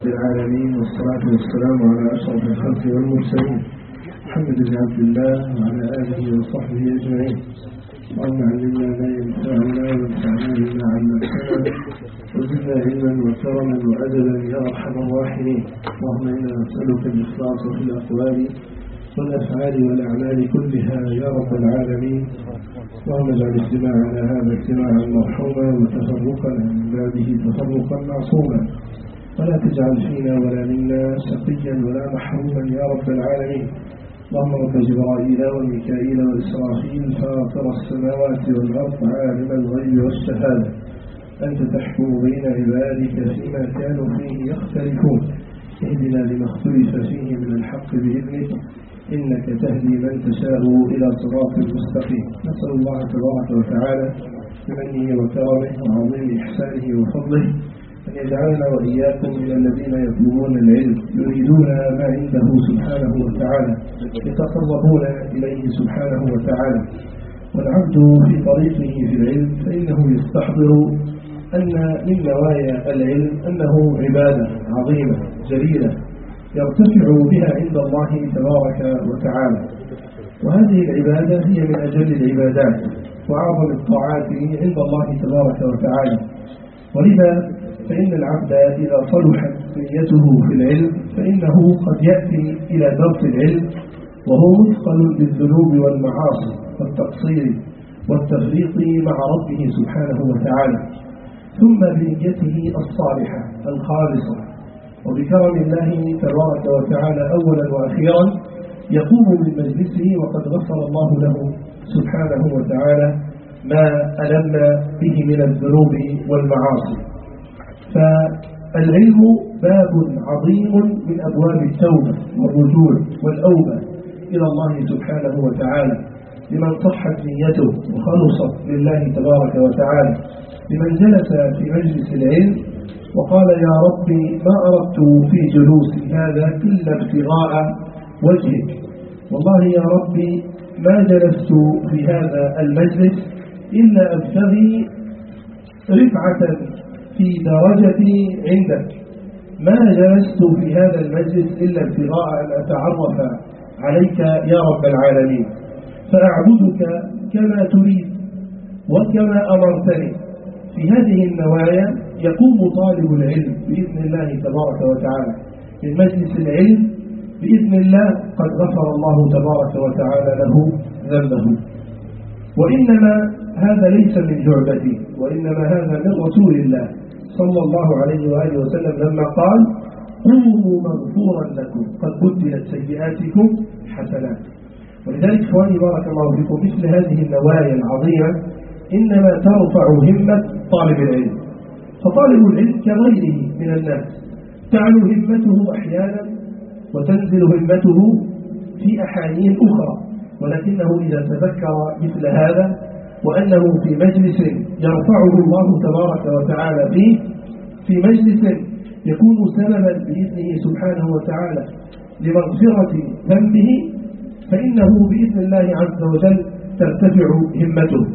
العالمين والصلاة والسلام على أشرف الخلق والمرسلين محمد بن عبد الله وعلى آله وصحبه أجمعين. اللهم علمنا ما ينفعنا وانفعنا بما علمتنا وزدنا علما وكرما وأدبا يا أرحم الراحمين. اللهم إنا نسألك الإخلاص في الأقوال والأفعال والأعمال كلها يا رب العالمين. اللهم اجعل اجتماعنا هذا اجتماعا مرحوما وتفرقنا من بعده تفرقا معصوما، ولا تجعل فينا ولا منا شقيا ولا محروما يا رب العالمين. اللهم رب جبرائيل وميكائيل وإسرافيل فاطر السماوات والأرض عالم الغيب والشهادة، أنت تحكم بين عبادك فيما كانوا فيه يختلفون، اهدنا لما اختلف فيه من الحق بإذنك إنك تهدي من تشاء إلى صراط مستقيم. نسأل الله تبارك وتعالى بمنه وكرمه وعظيم إحسانه وفضله أن يجعلنا وإياكم من الذين يطلبون العلم يريدون ما عنده سبحانه وتعالى يتقربون إليه سبحانه وتعالى. والعبد في طريقه في العلم فإنه يستحضر أن من نوايا العلم أنه عبادة عظيمة جليلة يرتفع بها عند الله تبارك وتعالى، وهذه العبادة هي من أجل العبادات وأعظم الطاعات عند الله تبارك وتعالى. ولذا فإن العبد إذا صلحت نيته في العلم فإنه قد يأتي إلى درس العلم وهو مثقل بالذنوب والمعاصي والتقصير والتفريط مع ربه سبحانه وتعالى، ثم بنيته الصالحة الخالصة وبكرم الله تبارك وتعالى أولا وأخيرا يقوم من مجلسه وقد غفر الله له سبحانه وتعالى ما ألم به من الذنوب والمعاصي. فالعلم باب عظيم من أبواب التوبة والرجوع والأوبة إلى الله سبحانه وتعالى لمن صحت نيته وخلصت لله تبارك وتعالى، لمن جلس في مجلس العلم وقال يا ربي ما أردت في جلوسي هذا إلا ابتغاء وجهك، والله يا ربي ما جلست في هذا المجلس إلا أبتغي رفعة في درجتي عندك، ما جلست في هذا المجلس إلا ابتغاء أن أتعرف عليك يا رب العالمين، فأعبدك كما تريد وكما أمرتني. في هذه النوايا يقوم طالب العلم بإذن الله تبارك وتعالى من مجلس العلم بإذن الله قد غفر الله تبارك وتعالى له ذنبه. وإنما هذا ليس من جعبتي، وإنما هذا من رسول الله صلى الله عليه وآله وسلم لما قال قوموا مغفورا لكم قد بدلت سيئاتكم حسنات. ولذلك إخواني بارك الله فيكم مثل هذه النوايا العظيمة إنما ترفع همة طالب العلم. فطالب العلم كغيره من الناس تعلو همته أحيانا وتنزل همته في أحايين أخرى، ولكنه إذا تذكر مثل هذا وأنه في مجلس يرفعه الله تبارك وتعالى فيه، في مجلس يكون سببا بإذنه سبحانه وتعالى لمغفرة ذنبه، فإنه بإذن الله عز وجل ترتفع همته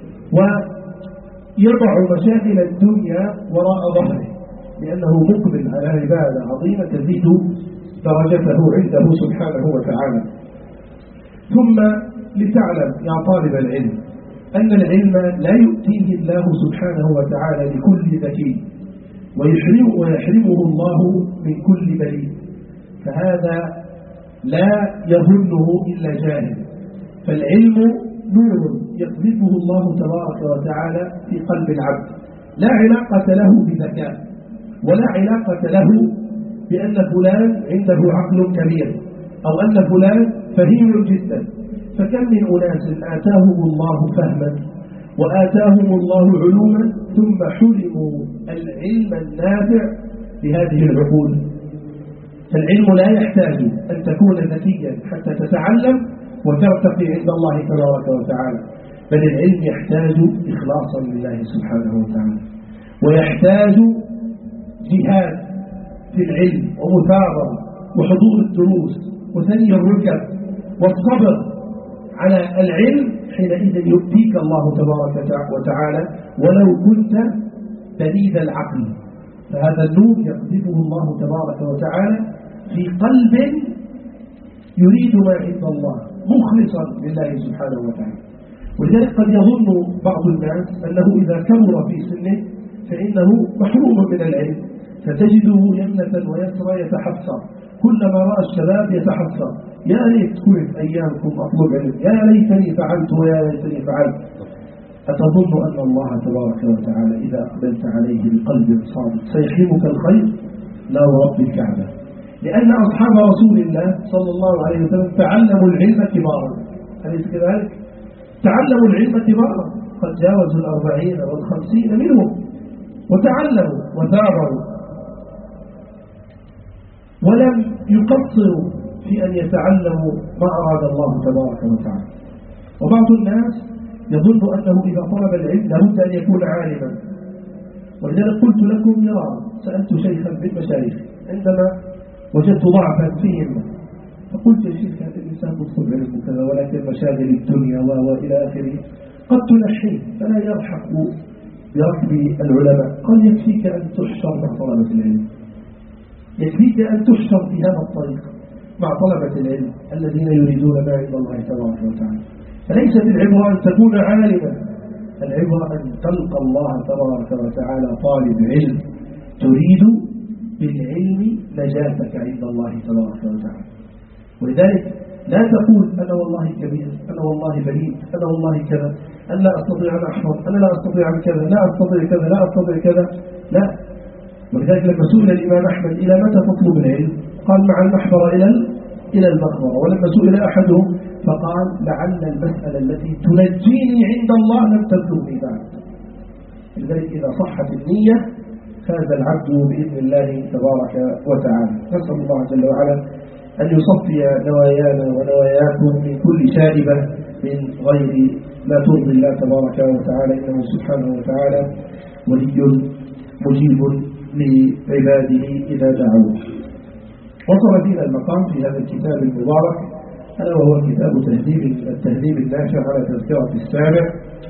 ويضع مشاغل الدنيا وراء ظهره، لأنه مقبل على عبادة عظيمة تزيد درجته عنده سبحانه وتعالى. ثم لتعلم يا طالب العلم أن العلم لا يؤتيه الله سبحانه وتعالى لكل ذكي، ويحرمه الله من كل بليد، فهذا لا يظنه إلا جاهل. فالعلم نور يقذفه الله تبارك وتعالى في قلب العبد، لا علاقة له بذكاء ولا علاقة له بأن فلان عنده عقل كبير أو أن فلان فهيم جدا. فكم من أناس آتاهم الله فهما وآتاهم الله علوما ثم حرموا العلم النافع بهذه العقول. فالعلم لا يحتاج أن تكون ذكيا حتى تتعلم وترتقي عند الله تبارك وتعالى، بل العلم يحتاج إخلاصا لله سبحانه وتعالى، ويحتاج جهاد في العلم ومثابرة وحضور الدروس وثني الركب والصبر على العلم، حينئذ يؤتيك الله تبارك وتعالى ولو كنت بليد العقل فهذا النور يقذفه الله تبارك وتعالى في قلب يريد ما عند الله مخلصا لله سبحانه وتعالى. ولذلك قد يظن بعض الناس أنه إذا كبر في سنه فإنه محروم من العلم، فتجده يمنة ويسرى يتحسر، كلما رأى الشباب يتحسر: يا ريت كنت أيامكم أطلب علم، يا ليتني فعلت ويا ليتني فعلت. أتظن أن الله تبارك وتعالى إذا أقبلت عليه بقلب صادق سيحرمك الخير؟ لا ورب الكعبة، لأن أصحاب رسول الله صلى الله عليه وسلم تعلموا العلم كبارا، أليس كذلك؟ تعلموا العلم كبارا، قد جاوزوا 40 و50 منهم وتعلموا وثابروا ولم يقصروا في أن يتعلموا ما أراد الله تبارك وتعالى. وبعض الناس يظن أنه إذا طلب العلم لابد أن يكون عالما، ولذلك قلت لكم مرارا، سألت شيخا من مشايخ عندما وجدت ضعفا فيهم، فقلت: يا شيخ هذا الإنسان يطلب علم وكذا، ولكن مشاغل الدنيا وإلى آخره قد تنحيه فلا يلحق بركب العلماء. قال: يكفيك أن تحشر مع طلبة العلم، يكفيك أن تحشر في هذا الطريق مع طلبة العلم الذين يريدون ما عند الله تبارك وتعالى. فليست العبرة أن تكون عالما، العبرة أن تلقى الله تبارك وتعالى طالب علم تريد بالعلم نجاتك عند الله تبارك وتعالى. ولذلك لا تقول: أنا والله كبير، أنا والله بريء، أنا والله كذا، أنا لا أستطيع أن أحفظ، أنا لا أستطيع أن كذا، لا أستطيع كذا، لا أستطيع كذا، لا. ولذلك لما سئل الإمام أحمد: إلى متى تطلب العلم؟ قال: مع المحبرة إلى المقبرة. ولما سئل أحدهم فقال: لعل المسألة التي تنجيني عند الله لم تبلغني بعد. لذلك إذا صحت النية فاز العبد بإذن الله تبارك وتعالى. نسأل الله جل وعلا أن يصفي نوايانا ونواياكم من كل شائبة من غير لا ترضي الله تبارك وتعالى، إنه سبحانه وتعالى ولي مجيب لعباده إذا دعوه. وصل بنا المقام في هذا الكتاب المبارك ألا وهو كتاب التهذيب النافع على تذكرة السامع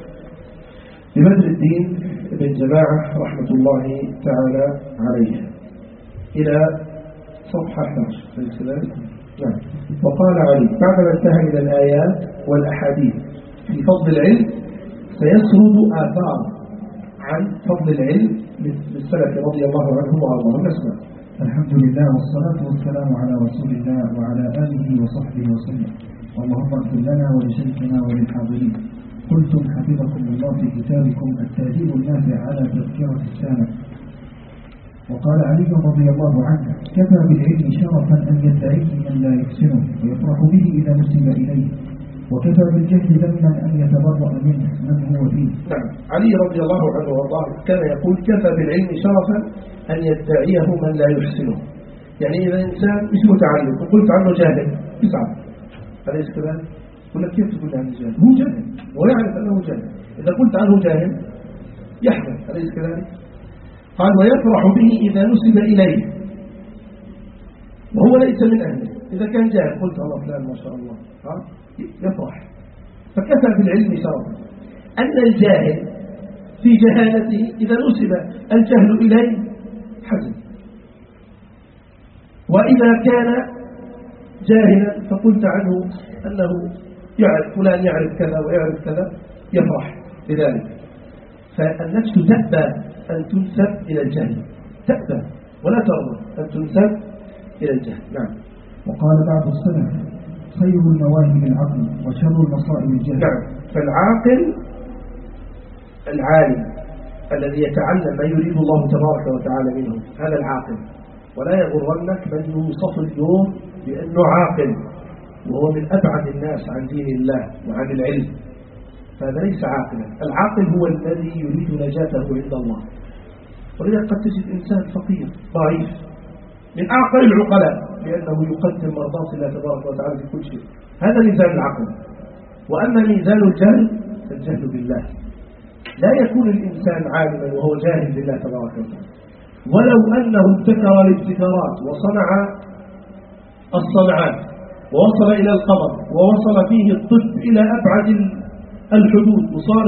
لبدر الدين بن جماعة رحمة الله تعالى عليه، إلى صفحة 11. نعم. وقال علي بعدما انتهى إلى الآيات والأحاديث في فضل العلم سيسرد آثار عن فضل العلم للسلف رضي الله عنهم وارضاهم. نسمع. الحمد لله والصلاة والسلام على رسول الله وعلى آله وصحبه وسلم. اللهم اغفر لنا ولشيخنا وللحاضرين. قلتم حفظكم الله في كتابكم التهذيب النافع على تذكرة السامع. وقال علي رضي الله عنه: كفى بالعلم شرفا أن يدعيه من لا يحسنه ويفرح به إذا نسب إليه، وكفى بالجهل ذما أن يتبرأ منه من هو فيه. نعم. علي رضي الله عنه وارضاه كان يقول: كفى بالعلم شرفا أن يدعيه من لا يحسنه. يعني إذا الإنسان مش متعلم وقلت عنه جاهل يصعب، أليس كذلك؟ يقول لك: كيف تقول عنه جاهل؟ هو جاهل ويعرف أنه جاهل. إذا قلت عنه جاهل يحمل، أليس كذلك؟ قال: ويفرح به إذا نسب إليه وهو ليس من أهله. إذا كان جاهل قلت: الله فلان ما شاء الله، يفرح. فكفى بالعلم شرفا أن الجاهل في جهالته إذا نسب الجهل إليه حزن، وإذا كان جاهلا فقلت عنه أنه يعرف فلان يعرف كذا ويعرف كذا يفرح بذلك. فالنفس تأبى أن تنسب إلى الجهل، تأبى ولا ترضى أن تنسب إلى الجهل. نعم. وقال بعض السلف: خير المواهب العقل وشر المصائب الجهل. نعم. فالعاقل العالم الذي يتعلم ما يريد الله تبارك وتعالى منه، هذا العاقل. ولا يغرنك من يوصف اليوم بأنه عاقل وهو من أبعد الناس عن دين الله وعن العلم، فهذا ليس عاقلا. العاقل هو الذي يريد نجاته عند الله. ولذلك قد تجد إنسان فقير ضعيف من أعقل العقلاء لأنه يقدم مرضاة الله تبارك وتعالى في كل شيء، هذا ميزان العقل. وأما ميزان الجهل فالجهل بالله. لا يكون الإنسان عالما وهو جاهل بالله تبارك وتعالى، ولو أنه ابتكر الابتكارات وصنع الصنعات ووصل إلى القمر ووصل فيه الطب إلى أبعد الحدود، وصار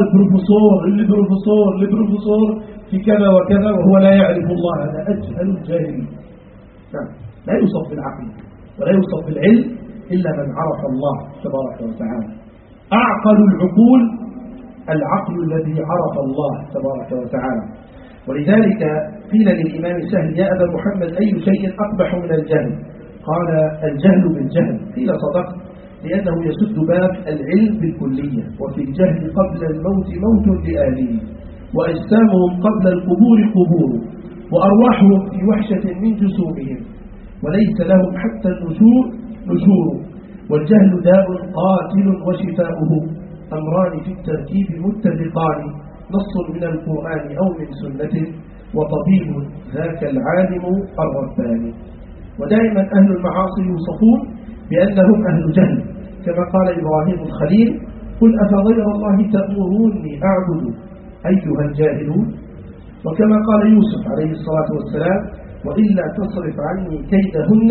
البروفيسور في كذا وكذا وهو لا يعرف الله. هذا أجهل الجاهلين. نعم، لا يوصف بالعقل ولا يوصف بالعلم إلا من عرف الله تبارك وتعالى. أعقل العقول العقل الذي عرف الله تبارك وتعالى. ولذلك قيل للإمام سهل: يا أبا محمد، أي شيء أقبح من الجهل؟ قال: الجهل بالجهل. قيل: صدقت، لأنه يسد باب العلم بالكلية، وفي الجهل قبل الموت موت لآله، وأجسامهم قبل القبور قبور، وأرواحهم في وحشة من جسومهم، وليس لهم حتى النشور نشور. والجهل داء قاتل وشفاؤه أمران في التركيب متفقان، نص من القرآن أو من سنة، وطبيب ذاك العالم الرباني. ودائما أهل المعاصي يوصفون بأنهم أهل جهل، كما قال إبراهيم الخليل: قل أفغير الله تأمروني أعبد أيها الجاهلون. وكما قال يوسف عليه الصلاة والسلام: وإلا تصرف عني كيدهن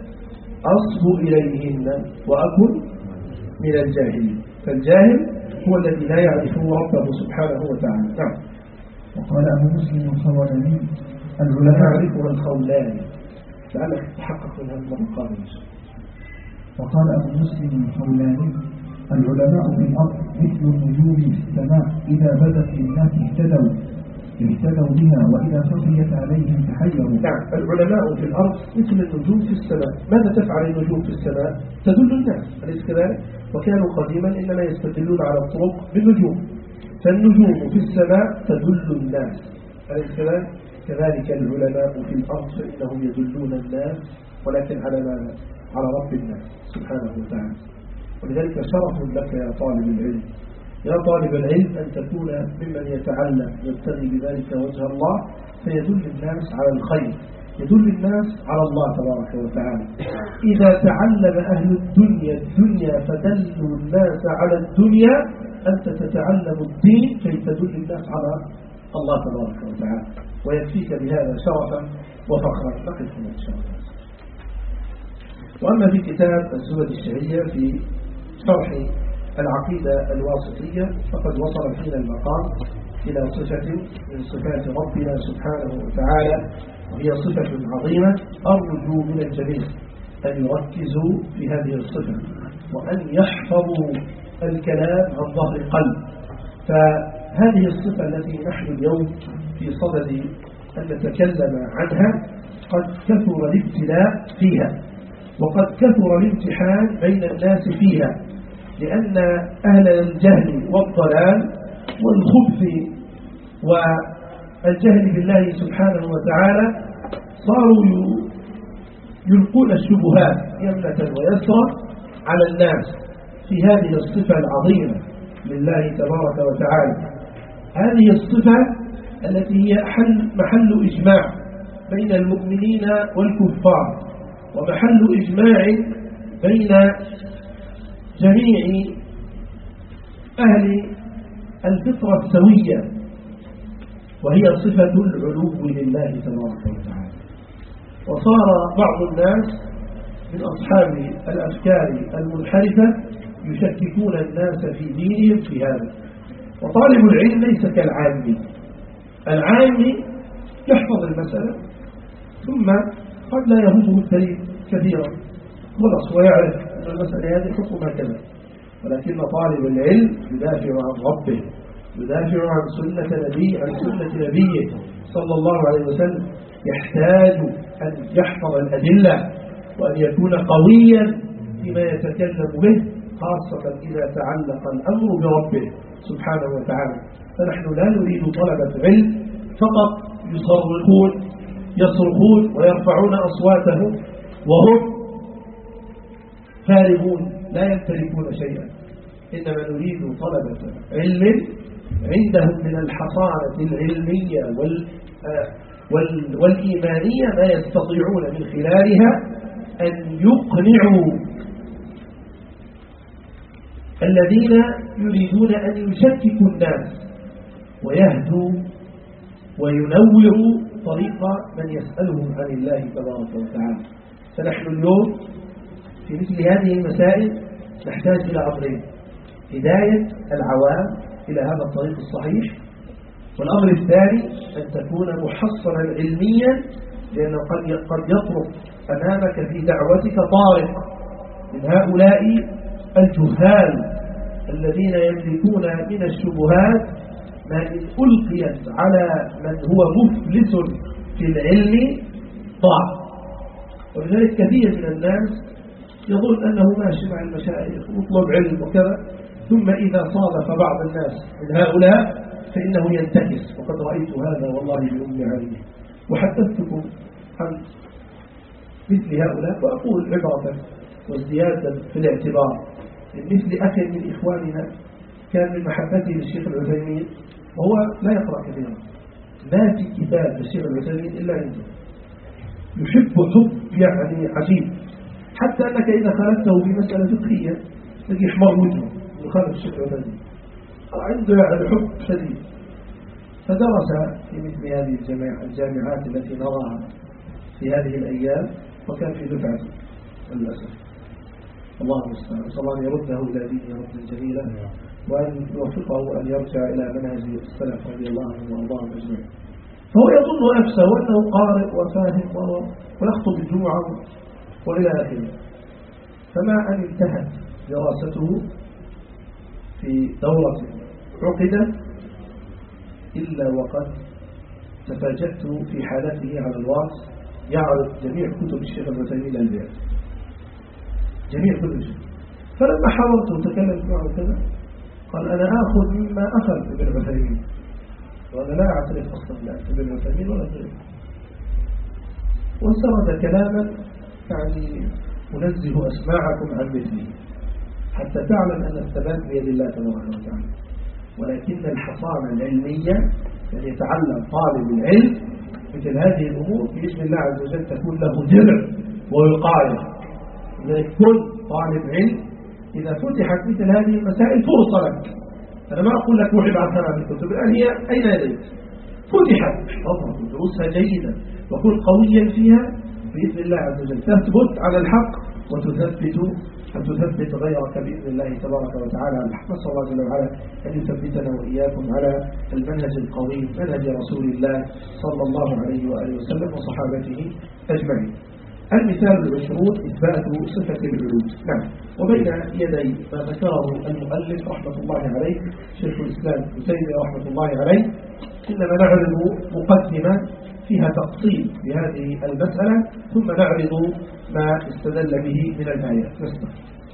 أصب إليهن وأكن من الجاهلين. فالجاهل هو الذي لا يعرف ربه سبحانه وتعالى. نعم. وقال أبو مسلم الخولاني: العلماء يعرفها الخولاني، لعلك تحقق من هذا المقام. وقال أبو مسلم الخولاني: العلماء في الأرض مثل النجوم في السماء، إذا بدت للناس اهتدوا بها، وإذا خفيت عليهم تحيروا. نعم، العلماء في الأرض مثل النجوم في السماء. ماذا تفعل النجوم في السماء؟ تدل الناس، أليس كذلك؟ وكانوا قديما إنما يستدلون على الطرق بالنجوم، فالنجوم في السماء تدل الناس، أليس كذلك؟ كذلك العلماء في الأرض فإنهم يدلون الناس، ولكن على ماذا؟ على رب الناس سبحانه وتعالى. ولذلك شرف لك يا طالب العلم، يا طالب العلم، أن تكون ممن يتعلم يبتغي بذلك وجه الله، فيدل الناس على الخير، يدل الناس على الله تبارك وتعالى. إذا تعلم أهل الدنيا فدلوا الناس على الدنيا، أنت تتعلم الدين كي تدل الناس على الله تبارك وتعالى، ويكفيك بهذا شرفا وفخرا. نقف هنا إن شاء الله. وأما في كتاب الزبد الشهية في شرح العقيدة الواسطية، فقد وصل فينا المقام إلى صفة من صفات ربنا سبحانه وتعالى، وهي صفة عظيمة. أرجو من الجميع أن يركزوا في هذه الصفة، وأن يحفظوا الكلام عن ظهر قلب. فهذه الصفة التي نحن اليوم في صدد أن نتكلم عنها قد كثر الابتلاء فيها، وقد كثر الامتحان بين الناس فيها، لأن أهل الجهل والضلال والخبث والجهل بالله سبحانه وتعالى صاروا يلقون الشبهات يمنة ويسرا على الناس في هذه الصفة العظيمة لله تبارك وتعالى. هذه الصفة التي هي محل إجماع بين المؤمنين والكفار، ومحل إجماع بين جميع أهل الفطرة السوية، وهي صفة العلو لله تبارك وتعالى. وصار بعض الناس من أصحاب الأفكار المنحرفة يشككون الناس في دينهم في هذا. وطالب العلم ليس كالعامي. العامي يحفظ المسألة ثم قد لا يهمه الدليل كثيرا، خلص ويعرف أن المسألة هذه حكمها كذا. ولكن طالب العلم يدافع عن ربه، يدافع عن سنة نبيه صلى الله عليه وسلم، يحتاج أن يحفظ الأدلة وأن يكون قويا فيما يتكلم به، خاصة إذا تعلق الأمر بربه سبحانه وتعالى. فنحن لا نريد طلبة علم فقط يصرخون ويرفعون أصواتهم وهم فارغون لا يمتلكون شيئا، إنما نريد طلبة علم عندهم من الحصانة العلمية والإيمانية ما يستطيعون من خلالها أن يقنعوا الذين يريدون أن يشككوا الناس، ويهدوا وينوروا طريق من يسألهم عن الله تبارك وتعالى. فنحن اليوم في مثل هذه المسائل نحتاج إلى أمرين: هداية العوام إلى هذا الطريق الصحيح. والأمر الثاني أن تكون محصنا علميا، لأنه قد يطرق أمامك في دعوتك طارق من هؤلاء الجهال الذين يملكون من الشبهات ما إن ألقيت على من هو مفلس في العلم ضاع. ولذلك كثير من الناس يظن أنه ماشي مع المشايخ ويطلب علم وكذا، ثم إذا صادف بعض الناس من هؤلاء فإنه ينتكس. وقد رأيت هذا والله بأم عيني، وحدثتكم عن مثل هؤلاء. وأقول عبرة وازديادا في الاعتبار، مثل أخ من إخواننا كان من محبته للشيخ العثيمين، وهو لا يقرأ كثيرا، ما في كتاب للشيخ العثيمين إلا عنده، يحب حب يعني عجيب، حتى أنك إذا خالفته في مسألة فقهية تجي يحمر وجهه يخالف الشيخ العثيمين، عنده يعني حب شديد. فدرس في مثل هذه الجامعات التي نراها في هذه الأيام، وكان في دفعته للأسف. الله المستعان، نسأل الله أن يرده إلى دينه ردا جميلا، وأن يوفقه أن يرجع إلى منهج السلف رضي الله عنهم وأرضاهم أجمعين. فهو يظن نفسه أنه قارئ وفاهم ويخطب الجمعة وإلى آخره. فما أن انتهت دراسته في دورة عقدت إلا وقد تفاجأت في حالته على الواتس يعرض جميع كتب الشيخ العثيمين للبيع، جميع كتب الشيخ. فلما حاولت وتكلمت معه كذا قال أنا آخذ مما أخذ ابن العثيمين، وأنا لا أعترف أصلا ابن العثيمين ولا غيره. وسرد كلاما يعني أنزه أسماعكم عن مثله حتى تعلم أن الثبات بيد الله تبارك وتعالى. ولكن الحصانة العلمية أن يتعلم طالب العلم مثل هذه الأمور بإذن الله عز وجل تكون له درع ووقاية. لذلك كل طالب علم إذا فتحت مثل هذه المسائل فرصة لك. أنا ما أقول لك روح ابعث لنا من الكتب، الآن هي أين يديك؟ فتحت اضرب ودروسها جيدا وكن قويا فيها بإذن الله عز وجل، تثبت على الحق وتثبت غيرك بإذن الله تبارك وتعالى على الحق. نسأل الله جل وعلا أن يثبتنا وإياكم على المنهج القويم، منهج رسول الله صلى الله عليه وآله وسلم وصحابته أجمعين. المثال العشرون إثبات صفة العلو. نعم، وبين يدي ما ذكره المؤلف رحمة الله عليه شيخ الإسلام ابن تيمية رحمة الله عليه إنما نعرض مقدمة فيها تفصيل بهذه المسألة، ثم نعرض ما استدل به من الآيات. نسمع.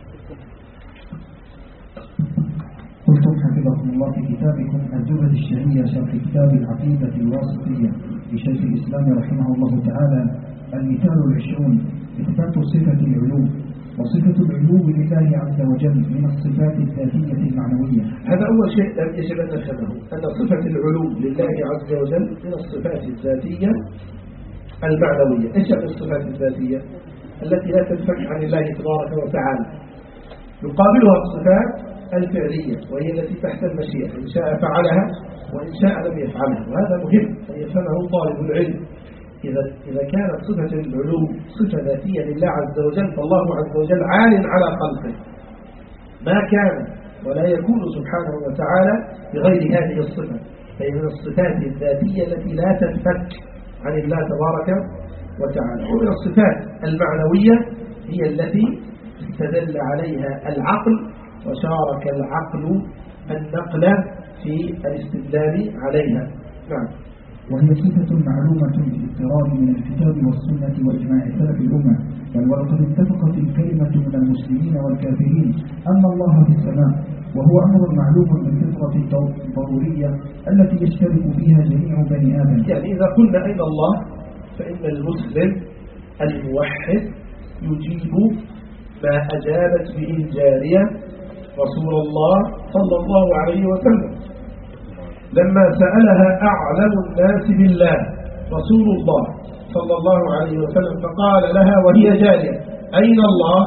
قلتم حفظكم الله في كتابكم الزبد الشهية شرح كتاب العقيدة الواسطية لشيخ الإسلام رحمه الله تعالى المثال العشرون إثبات صفة العلو. وصفة العلو لله عز وجل من الصفات الذاتية المعنوية. هذا أول شيء يجب أن نفهمه، أن صفة العلو لله عز وجل من الصفات الذاتية المعنوية. إيش يعني الصفات الذاتية؟ التي لا تنفك عن الله تبارك وتعالى. يقابلها الصفات الفعلية وهي التي تحت المشيئة، إن شاء فعلها وإن شاء لم يفعلها. وهذا مهم أن يفهمه طالب العلم. إذا كانت صفة العلو صفة ذاتية لله عز وجل فالله عز وجل عال على خلقه، ما كان ولا يكون سبحانه وتعالى بغير هذه الصفة. فهي من الصفات الذاتية التي لا تنفك عن الله تبارك وتعالى. ومن الصفات المعنوية هي التي استدل عليها العقل وشارك العقل النقل في الاستدلال عليها. نعم. وهي صفة معلومة بالاضطراد من الكتاب والسنة وإجماع سلف الأمة، بل ولقد اتفقت الكلمة من المسلمين والكافرين أن الله في السماء، وهو أمر معلوم بالفطرة الضرورية التي يشترك فيها جميع بني آدم. يعني إذا قلنا أين الله فإن المسلم الموحد يجيب ما أجابت به الجارية رسول الله صلى الله عليه وسلم لما سألها أعلم الناس بالله رسول الله صلى الله عليه وسلم، فقال لها وهي جارية أين الله؟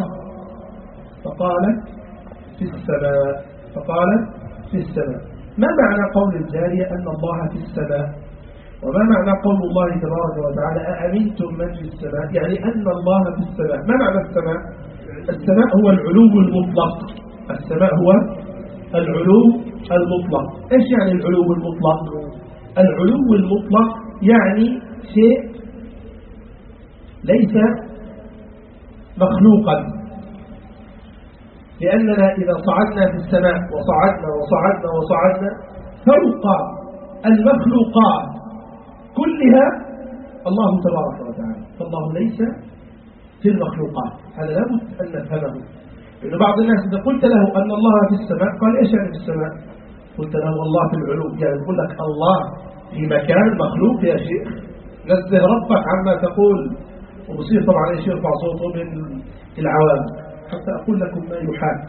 فقالت في السماء. فقالت في السماء. ما معنى قول الجارية أن الله في السماء؟ وما معنى قول الله تبارك وتعالى أأمنتم من في السماء؟ يعني أن الله في السماء. ما معنى السماء؟ السماء هو العلو المطلق، السماء هو العلو المطلق. إيش يعني العلو المطلق؟ العلو المطلق يعني شيء ليس مخلوقا، لأننا إذا صعدنا في السماء وصعدنا فوق المخلوقات كلها الله تبارك وتعالى، فالله ليس في المخلوقات. هذا لابد أن نفهمه، لأن بعض الناس إذا قلت له أن الله في السماء قال إيش يعني في السماء؟ قلت له الله في العلو، يعني يقول لك الله في مكان مخلوق يا شيخ، نزه ربك عما تقول. وبصير طبعا ايش يرفع صوته من العوام حتى أقول لكم ما يحاك.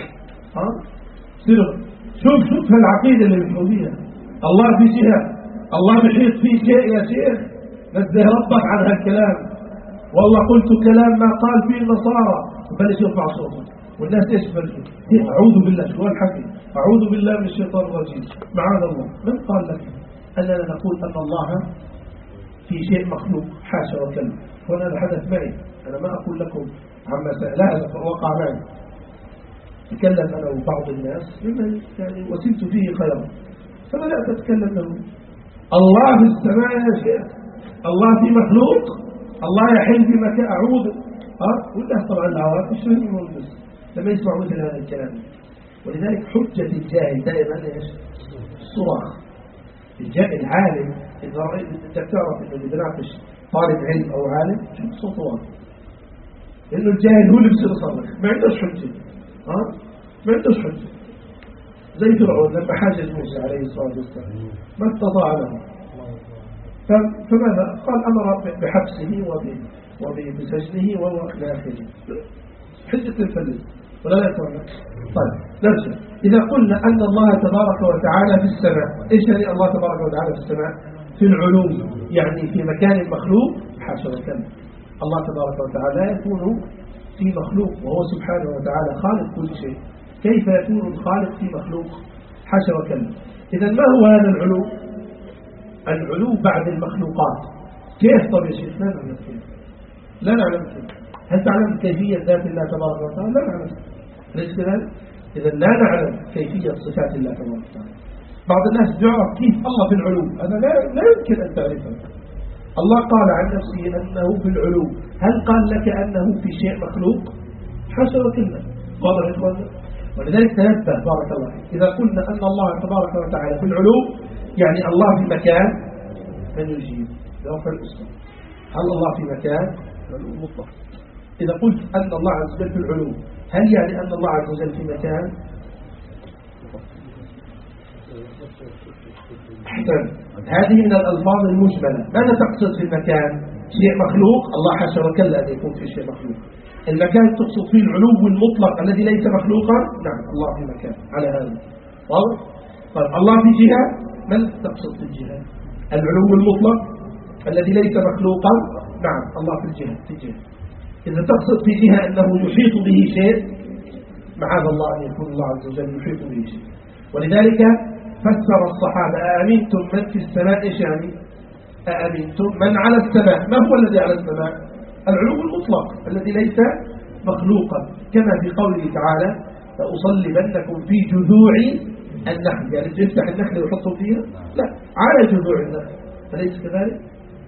شوف هالعقيدة اللي بتقوليها، الله في جهة، الله بحيط في شيء يا شيخ، نزه ربك عن هالكلام. والله قلت كلام ما قال فيه النصارى، وبلش يرفع صوته والناس ايش بلشوا؟ أعوذ بالله، شو الحكي؟ أعوذ بالله من الشيطان الرجيم، معاذ الله. من قال لك أننا نقول أن الله في شيء مخلوق؟ حاشا وكلا. هنا هذا حدث معي، أنا ما أقول لكم عما لا، هذا وقع معي. تكلم أنا وبعض الناس ممن يعني وسمت فيه خيرا، فبدأت أتكلم له الله في السماء يا شيخ، الله في مخلوق، الله يحل في مكان. أعوذ والناس طبعا العوام مش فاهمين بس لما يسمعوا مثل هذا الكلام. ولذلك حجة الجاهل دائما ايش؟ الصراخ. العالم إذا رأيت أنت تعرف إنه اللي بناقش طالب علم أو عالم شوف صوته واضح، لأنه الجاهل هو اللي بصير يصرخ، ما عندوش حجة. ما عندوش حجة. زي فرعون لما حاجز موسى عليه الصلاة والسلام ما استطاع له، فماذا قال؟ أمر بحبسه وبسجنه وهو إلى آخره. حجة الفلس ولا لا يكون. طيب نرجع. إذا قلنا أن الله تبارك وتعالى في السماء، إيش يعني الله تبارك وتعالى في السماء؟ في العلو، يعني في مكان مخلوق. حاشا وكلا، الله تبارك وتعالى لا يكون في مخلوق وهو سبحانه وتعالى خالق كل شيء. كيف يكون الخالق في مخلوق؟ حاشا وكلا. إذا ما هو هذا العلو؟ العلو بعد المخلوقات. كيف؟ طب يا شيخ لا نعلم كيف، لا نعلم كيف. هل تعلم كيفية ذات الله تبارك وتعالى؟ لا نعلم. ليس كذلك؟ إذا لا نعلم كيفية صفات الله تبارك وتعالى. بعض الناس بيعرف كيف الله في العلو، هذا لا يمكن أن تعرفه. الله قال عن نفسه أنه في العلو، هل قال لك أنه في شيء مخلوق؟ حاشا وكلا. واضح يا إخواننا؟ ولذلك تنبه بارك الله فيك، إذا قلنا أن الله تبارك وتعالى في العلو يعني الله في مكان. من يجيب؟ يرفع الأسرة. هل الله في مكان؟ مطلق. إذا قلت أن الله عز وجل في العلو، هل يعني أن الله عز وجل في مكان؟ أحسن. هذه من الألفاظ المجملة. ماذا تقصد في المكان؟ شيء مخلوق؟ الله حاشا وكلا أن يكون في شيء مخلوق. المكان تقصد فيه العلو المطلق الذي ليس مخلوقا؟ نعم الله في مكان على هذا. واضح؟ طيب الله في جهة؟ من تقصد في الجهة؟ العلو المطلق الذي ليس مخلوقا؟ نعم الله في الجهة. إذا تقصد في جهة أنه يحيط به شيء، معاذ الله أن يكون الله عز وجل يحيط به شيء. ولذلك فسر الصحابة أأمنتم من في السماء؟ إيش يعني؟ أأمنتم من على السماء. ما هو الذي على السماء؟ العلو المطلق الذي ليس مخلوقا، كما في قوله تعالى لأصلبنكم في جذوع النخل، يعني يفتح النخل ويحطه فيها؟ لا، على جذوع النخل، فليس كذلك.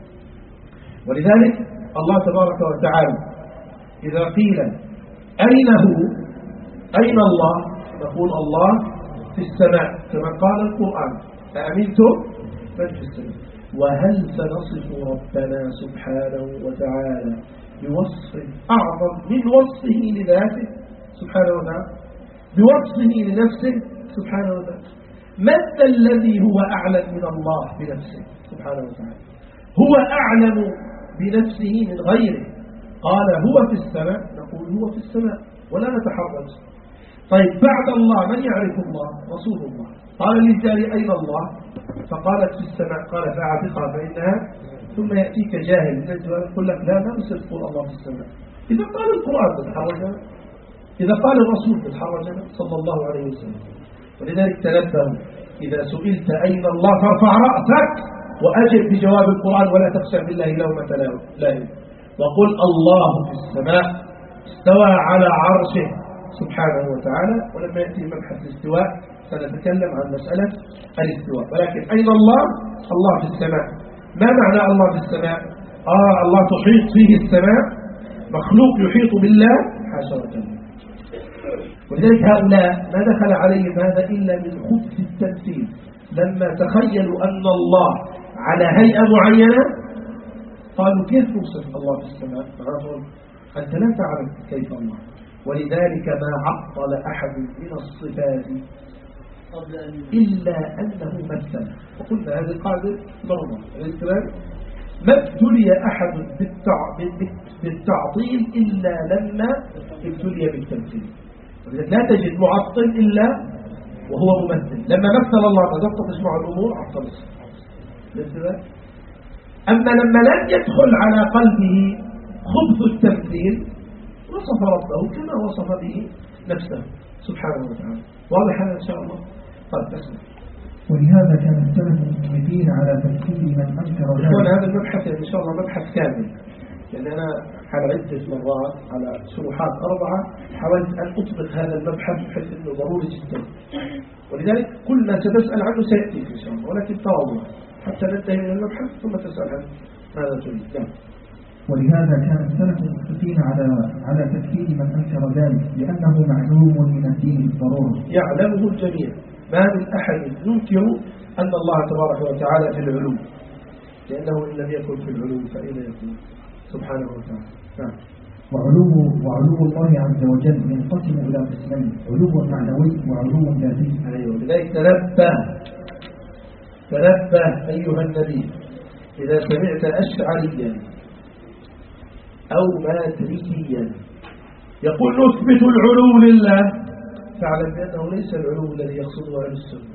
ولذلك الله تبارك وتعالى إذا قيل أين هو؟ أين الله؟ نقول الله في السماء كما قال القرآن أأمنتم من في السماء. وهل سنصف ربنا سبحانه وتعالى بوصف أعظم من وصفه لذاته سبحانه وتعالى، بوصفه لنفسه سبحانه وتعالى؟ من الذي هو أعلم من الله بنفسه سبحانه وتعالى؟ هو أعلم بنفسه من غيره. قال هو في السماء، نقول هو في السماء ولا نتحرج. طيب بعد الله من يعرف الله؟ رسول الله. قال للجاري أين الله؟ فقالت في السماء. قال فاعتقها فإنها. ثم يأتيك جاهل يقول لك لا نرسل تقول الله في السماء. إذا قال القرآن بتحرجنا، إذا قال الرسول بتحرجنا صلى الله عليه وسلم. ولذلك تنبه، إذا سئلت أين الله فارفع رأسك وأجب بجواب القرآن ولا تخشى بالله لومة لائم، وقل الله في السماء استوى على عرشه سبحانه وتعالى. ولما يأتي مبحث الاستواء سنتكلم عن مسألة الاستواء. ولكن أين الله؟ الله في السماء. ما معنى الله في السماء؟ الله تحيط فيه السماء، مخلوق يحيط بالله؟ حاشا وكلا. ولذلك هؤلاء ما دخل عليهم هذا إلا من خبث التمثيل. لما تخيلوا أن الله على هيئة معينة قالوا كيف نوصف الله في السماء؟ معناته أنت لا تعرف كيف الله. ولذلك ما عطل أحد من الصفات إلا أنه مثل. وقلنا هذه القاعدة مرة ما ابتلي أحد بالتعطيل إلا لما ابتلي بالتمثيل. لا تجد معطل إلا وهو ممثل. لما مثل الله تضبط مع الأمور عطلت. أما لما لم يدخل على قلبه خبث التمثيل وصف ربه كما وصف به نفسه سبحانه وتعالى. واضح هذا إن شاء الله؟ طيب أسمع. ولهذا كان السلف مختلفين على تفسير من أنكر ذلك. هذا المبحث إن شاء الله مبحث كامل، لأن أنا على عدة مرات على شروحات 4 حاولت أن أطبق هذا المبحث بحيث أنه ضروري جدا، ولذلك كل ما ستسأل عنه سيأتيك إن شاء الله، ولكن تواضع حتى ننتهي من المبحث ثم تسأل عنه ماذا تريد. ولهذا كان السلف مختلفين على تفسير من أنكر ذلك، لأنه معلوم من الدين بالضرورة يعلمه الجميع. ما من أحد ينكر أن الله تبارك وتعالى في العلو، لأنه إن لم يكن في العلو فأين يكون سبحانه وتعالى. نعم. وعلو الله عز وجل ينقسم إلى قسمين، علو معنوي وعلو ذاتي. أيوه، لذلك تنبه أيها النبي إذا سمعت أشعريا أو ماتريديا يقول نثبت العلو لله، فاعلم بأنه ليس العلو الذي يقصده أهل السنة.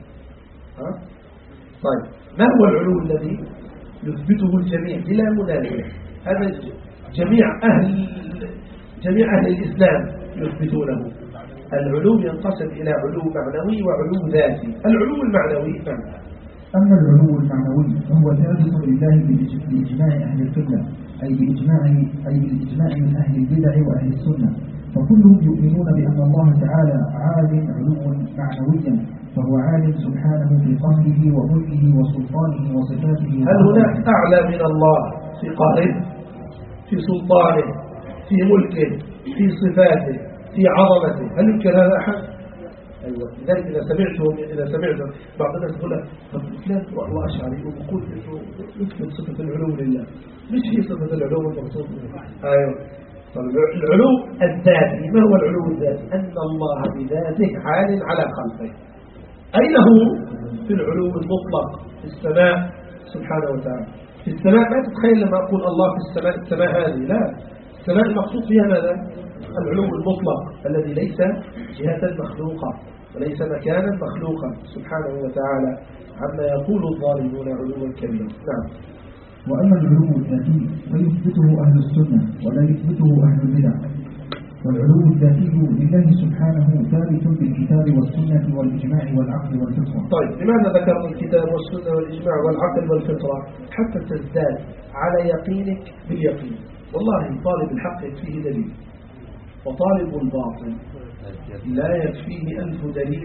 طيب، ما هو العلو الذي يثبته الجميع بلا منازع؟ هذا جميع أهل الإسلام يثبتونه. العلو ينقسم إلى علو معنوي وعلو ذاتي. العلو المعنوي معنى. أما العلو المعنوي فهو ثابت لله بإجماع أهل القبلة، أي بالإجماع من أهل البدع وأهل السنة، فكلهم يؤمنون بأن الله تعالى عالٍ علوا معنويا، فهو عالٍ سبحانه في قهره وملكه وسلطانه وصفاته. هل هناك أعلى من الله في قهره، في سلطانه، في ملكه، في صفاته، في عظمته؟ هل يمكن هذا أحد؟ أيوة. لذلك إذا سمعت بعض الناس يقول لك لا تقول الله أشعري ويقول إنه يثبت صفة العلو لله، مش هي صفة العلو المقصود. أيوة. العلو الذاتي. ما هو العلو الذاتي؟ أن الله بذاته عال على خلقه. أين هو؟ في العلو المطلق في السماء سبحانه وتعالى. في السماء ما تتخيل لما أقول الله في السماء هذه، لا، السماء المقصود فيها ماذا؟ العلو المطلق الذي ليس جهة مخلوقة وليس مكانا مخلوقا سبحانه وتعالى عما يقول الظالمون علوا كبيرا. نعم. وأما العلو الذاتي فيثبته أهل السنة ولا يثبته أهل البدع. والعلو الذاتي لله سبحانه ثابت بالكتاب والسنة والإجماع والعقل والفطرة. طيب، لماذا ذكرنا الكتاب والسنة والإجماع والعقل والفطرة؟ حتى تزداد على يقينك باليقين. والله طالب الحق يكفيه دليل، وطالب الباطل لا يكفيه 1000 دليل.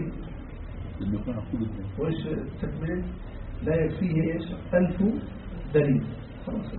وإيش تكمل؟ لا يكفيه إيش؟ 1000 دليل. خلاص.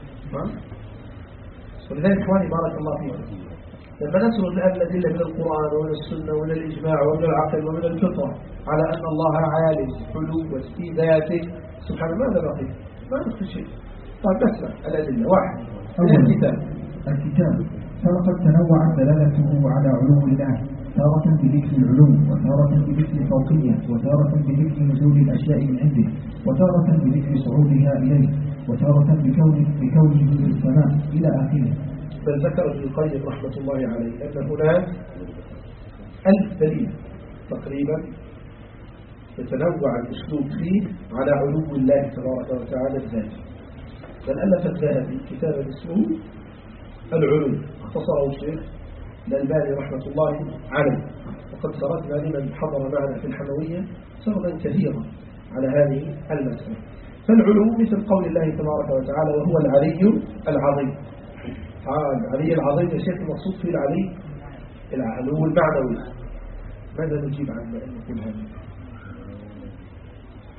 ولذلك إخواني بارك الله فيكم، لما نسرد الآن الأدلة من القرآن ومن السنة ومن الإجماع ومن العقل ومن الفطرة على أن الله عالم علو في ذاته سبحانه، ماذا بقي؟ ما نقول شيء. طيب نسمع الأدلة. 1. الكتاب فلقد تنوعت دلالته على علو الله، تارة بذكر العلو، وتارة بذكر الفوقية، وتارة بذكر نزول الأشياء من عنده، وتارة بذكر صعودها إليه، وتارة بكونه في السماء إلى آخره. بل ذكر ابن القيم رحمة الله عليه أن هناك 1000 دليل تقريبا يتنوع الأسلوب فيه على علو الله تبارك وتعالى الذاتي. بل ألف الذهبي كتابا اسمه العلو، اختصره الشيخ الألباني رحمة الله عليه. وقد سردنا لمن حضر معنا في الحموية سردا كثيرا على هذه المسألة. فالعلو مثل قول الله تبارك وتعالى وهو العلي العظيم. العلي العظيم يا شيخ المقصود فيه العلو المعنوي. ماذا نجيب عن ما نقول هذا؟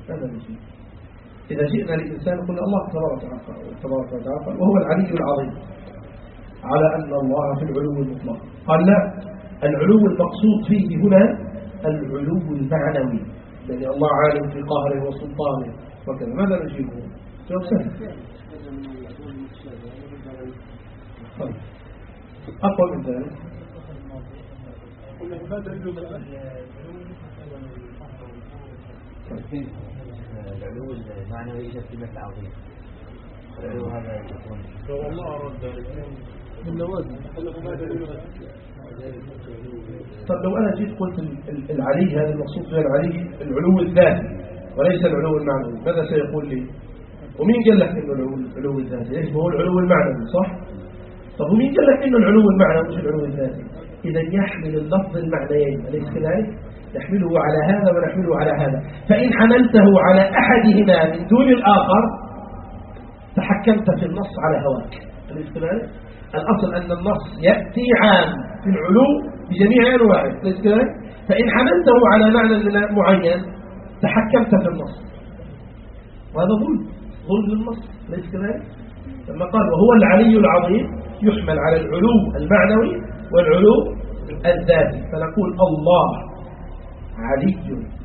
هذا نجيب. إذا جئنا للإنسان قلنا الله تبارك وتعالى وهو العلي العظيم، على أن الله في العلو المطلق. قال لا، العلو المقصود فيه هنا العلو المعنوي، يعني الله عالم في قهره وسلطانه وكذا. ماذا نجيبه؟ جواب سهل. طيب أقوى من ذلك العلو المعنوي إذا كلمة العظيم العلو هذا يكون والله أراد ذلك من لوازم. طب لو أنا جيت قلت العلي هذا المقصود فيه العلي العلو الذاتي وليس العلو المعنوي، ماذا سيقول لي؟ ومين قال لك إنه العلو الذاتي؟ إيش هو العلو المعنوي صح؟ طب ومين قال لك إنه العلو المعنوي مش العلو الذاتي؟ إذا يحمل اللفظ المعنيين، أليس كذلك؟ نحمله على هذا ونحمله على هذا، فإن حملته على أحدهما من دون الآخر تحكمت في النص على هواك. أليس كذلك؟ الأصل أن النص يأتي عام في العلو بجميع أنواعه، أليس كذلك؟ فإن حملته على معنى معين تحكمت في النص، وهذا ظلم للنص، أليس كذلك؟ لما قال وهو العلي العظيم يحمل على العلو المعنوي والعلو الذاتي، فنقول الله علي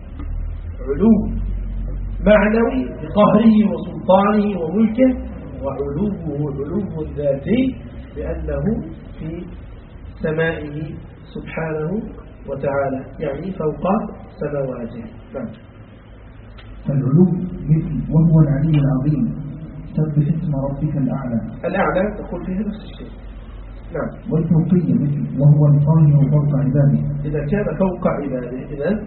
علو معنوي بقهره وسلطانه وملكه، وعلوه علو ذاتي بأنه في سمائه سبحانه وتعالى، يعني فوق سماواته. نعم. فالعلو مثل وهو العلي العظيم سبح اسم ربك الأعلى. الأعلى تقول فيه نفس الشيء. نعم. والفوقية مثل وهو القاهر فوق عباده. إذا كان فوق عباده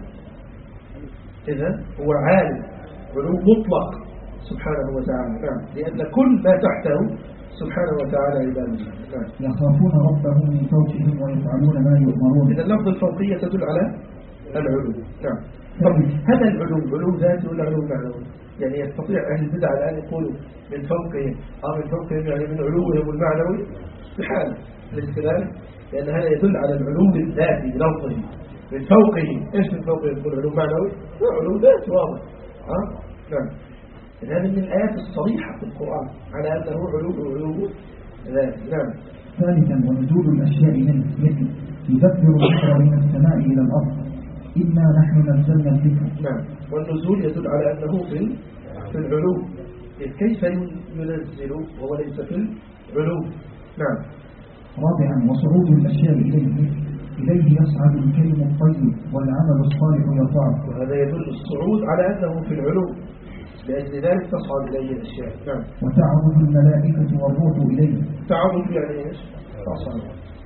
إذن هو عالم علو مطلق سبحانه وتعالى. نعم. لأن كل ما تحته سبحانه وتعالى عباده. نعم. يخافون ربهم من فوقهم ويفعلون ما يؤمرون. إذا اللفظ الفوقية تدل على العلو. نعم. طب هذا العلو ذاتي ولا علو معنوي؟ يعني يستطيع أهل البدع الآن يقولوا من فوقهم من فوقهم يعني من علوهم المعنوي؟ استحالة. ليس كذلك؟ لأن هذا يدل على العلو الذاتي بلفظه. من فوقه، إيش من فوقه يقول علو معنوي؟ علو ذاتي واضح. نعم. هذا من الآيات الصريحة في القرآن على أنه علو ذاتي. نعم. ثالثا ونزول الأشياء منه مثل يدبر الأمر من السماء إلى الأرض إنا نحن نزلنا الذكر. نعم. والنزول يدل على أنه في العلو. كيف ينزل وهو ليس في العلو؟ نعم. رابعا وصعود الأشياء إليه يصعد الكلم الطيب والعمل الصالح يرفعه. وهذا يدل الصعود على أنه في العلو، لأجل ذلك تصعد إليه الأشياء. نعم. وتعرض الملائكة والروح إليه. تعرض يعني إيش؟ تصعد.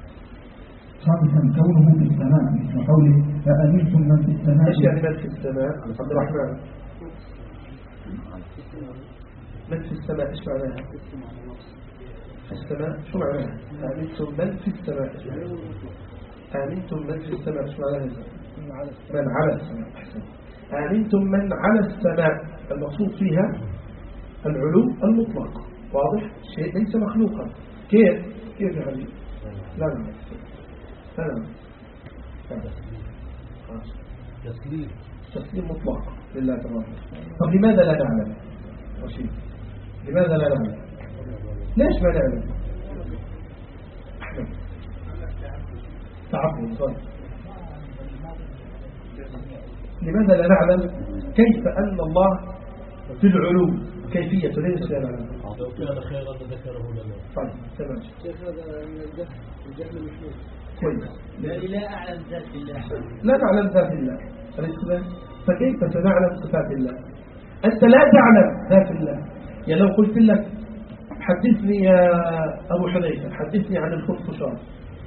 خامسا كونه في السماء مثل قوله أأمنتم من في السماء. إيش يعني من في السماء؟ عبد الرحمن، من في السماء إيش معناها؟ في السماء شو معناها؟ أأمنتم من في السماء. أأمنتم من في السماء إيش معناها؟ من على السماء. أحسن. أأمنتم من على السماء المقصود فيها العلو المطلق. واضح؟ شيء ليس مخلوقا. كيف يا حبيبي؟ لا تسليم مطلق لله تبارك. طب لماذا لا نعلم؟ رشيد، لماذا لا نعلم؟ ليش ما نعلم؟ أحمد تعبوا صار. لماذا لا نعلم كيف أن الله في العلو؟ كيفية ليش لا نعلم؟ لو كان خيرا لذكره لنا. طيب تمام. شيخ هذا من الجهل المشهور. كويس. لا أعلم ذات الله. لا نعلم ذات الله. فكيف سنعلم صفات الله؟ أنت لا تعلم ذات الله. يعني لو قلت لك حدثني يا أبو حذيفة، حدثني عن الخنفشار.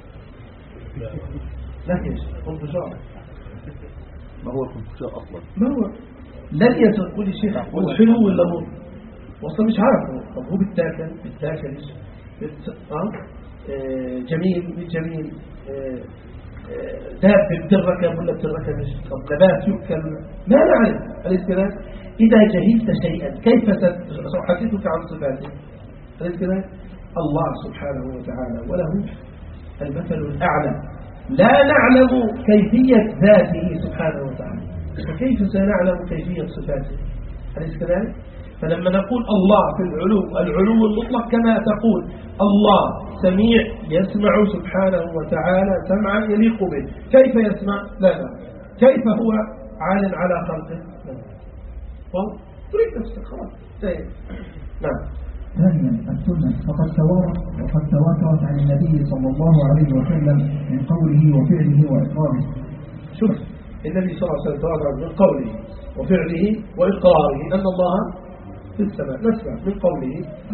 لا يا شيخ خنفشار. ما هو الخنفشار أصلا؟ ما هو؟ لن يقول لي شيخ هو حلو ولا مر؟ وصلا مش عارف. طب هو بالتاكل جميل مش جميل، داب بتركب ولا بتركب؟ طب نبات يؤكل؟ ما نعلم. أليس كذلك؟ إذا جهلت شيئا كيف سأحدثك عن صفاته؟ أليس كذلك؟ الله سبحانه وتعالى وله المثل الأعلى، لا نعلم كيفية ذاته سبحانه وتعالى، فكيف سنعلم كيفية صفاته؟ أليس كذلك؟ فلما نقول الله في العلو المطلق كما تقول الله سميع يسمع سبحانه وتعالى سمعا يليق به. كيف يسمع؟ لا كيف هو عال على خلقه؟ تريد نفسك خلاص. نعم. ثانيا السنة وقد تواترت عن النبي صلى الله عليه وسلم من قوله وفعله وإقراره. شوف النبي صلى الله عليه وسلم تواتر من قوله وفعله وإقراره أن الله في السماء. نسمع من قوله.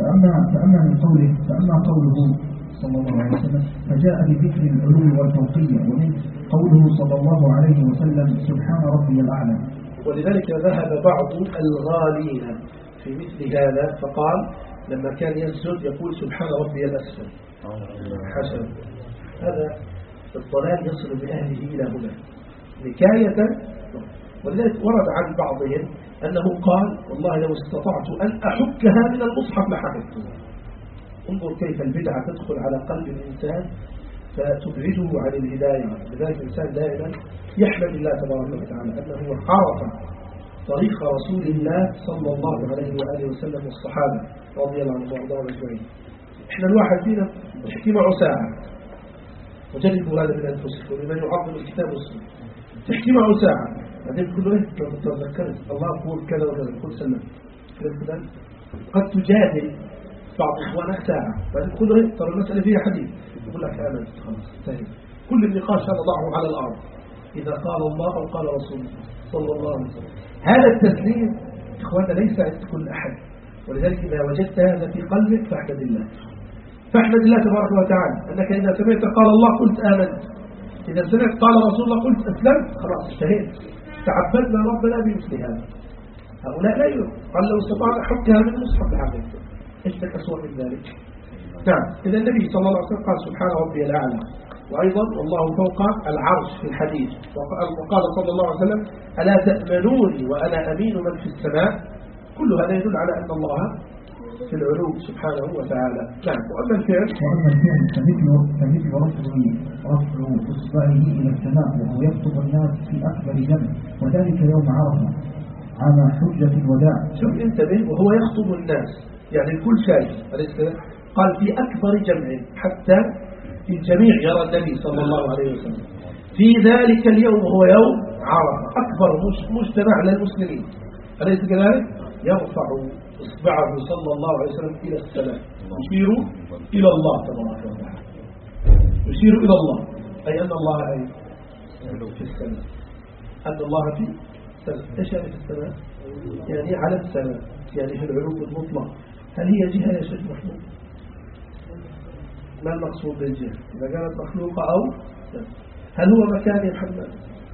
فأما قوله صلى الله عليه وسلم فجاء بذكر العلو والفوقية، ومن قوله صلى الله عليه وسلم سبحان ربي الأعلى. ولذلك ذهب بعض الغالين في مثل هذا فقال لما كان يسجد يقول سبحان ربي الأسفل. حسن. هذا الضلال يصل بأهله إلى هنا نكاية. ولذلك ورد عن بعضهم أنه قال والله لو استطعت أن أحكها من المصحف لحكتها. انظر كيف البدعة تدخل على قلب الإنسان فتبعده عن الهداية. لذلك الإنسان دائما يحمد الله تبارك وتعالى أنه عرف طريق رسول الله صلى الله عليه وآله وسلم والصحابة رضي الله عنهم وارضاهم أجمعين. إحنا الواحد فينا يحكي معه ساعة، وجدوا هذا من أنفسكم لمن يعظم الكتاب والسنة. تحكي معه ساعة بعدين تقول له لو تذكرت الله يقول كذا وكذا كل سنة كذا. قد تجادل بعض إخوانك ساعة بعدين تقول له ترى المسألة فيها حديث يقول لك آمنت خلاص انتهى. كل النقاش هذا ضعه على الأرض إذا قال الله أو قال رسوله صلى الله عليه وسلم. هذا التسليم إخواننا ليس عند كل أحد. ولذلك إذا وجدت هذا في قلبك فاحمد الله. فاحمد الله تبارك وتعالى أنك إذا سمعت قال الله قلت آمنت، إذا سمعت قال رسول الله قلت أسلمت، خلاص اشتهيت. تعبدنا ربنا بمثل هذا. هؤلاء لا يقول قال لو استطعنا حكها من مصحف لحقيقة. ايش لك أسوأ من ذلك؟ نعم. إذا النبي صلى الله عليه وسلم قال سبحان ربي الأعلى، وأيضا والله فوق العرش في الحديث. وقال صلى الله عليه وسلم ألا تأمنوني وأنا أمين من في السماء. كل هذا يدل على أن الله في العلو سبحانه وتعالى. نعم. وأما الفعل فمثل رفع إصبعه إلى السماء وهو يخطب الناس في أكبر جمع، وذلك يوم عرفة عام حجة الوداع. شوف انتبه، وهو يخطب الناس يعني الكل شايف. قال في أكبر جمع حتى الجميع يرى النبي صلى الله عليه وسلم في ذلك اليوم وهو يوم عرفة أكبر مجتمع للمسلمين. أليس كذلك؟ يرفع إصبعه صلى الله عليه وسلم إلى السماء يشير إلى الله تبارك وتعالى، يشير إلى الله أي أن الله في السماء، أن الله في السماء. إيش يعني في السماء؟ يعني على السماء، يعني في العلو المطلق. هل هي جهة يا شيخ محمود؟ ما المقصود بالجهة؟ إذا كانت مخلوقة أو لا. هل هو مكان يا محمد؟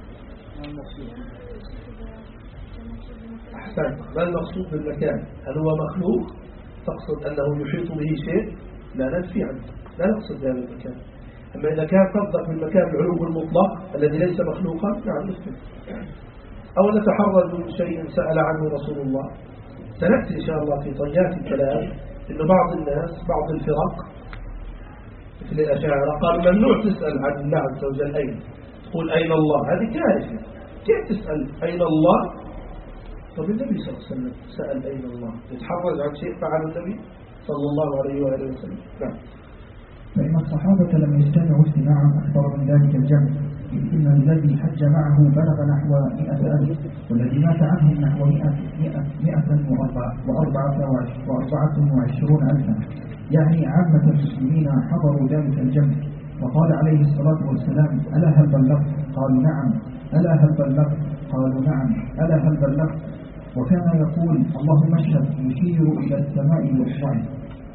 أحسن. ما المقصود بالمكان؟ هل هو مخلوق؟ تقصد أنه يحيط به شيء؟ لا ننفي عنه، لا نقصد هذا المكان. أما إذا كان قصدك بالمكان العلو المطلق الذي ليس مخلوقا نعم نثبت. أو نتحرز من شيء سأل عنه رسول الله. سنأتي إن شاء الله في طيات الكلام إن بعض الناس بعض الفرق مثل الأشاعرة قالوا ممنوع تسأل عن الله عز وجل أين، تقول أين الله، هذه كارثة. كيف تسأل أين الله؟ طب النبي صلى الله عليه وسلم سأل أين الله، يتحرز عن شيء فعل النبي صلى الله عليه وآله وسلم. نعم. فإن الصحابة لم يجتمعوا اجتماعا أكثر من ذلك الجمع، إذ إن الذي حج معه بلغ نحو 100,000 والذي مات عنهم نحو 124,000 يعني عامة المسلمين حضروا ذلك الجمع. وقال عليه الصلاة والسلام ألا هل بلغت؟ قالوا نعم. ألا هل بلغت؟ قالوا نعم. ألا هل بلغت؟ وكان يقول اللهم اشهد، يشير إلى السماء والصعيد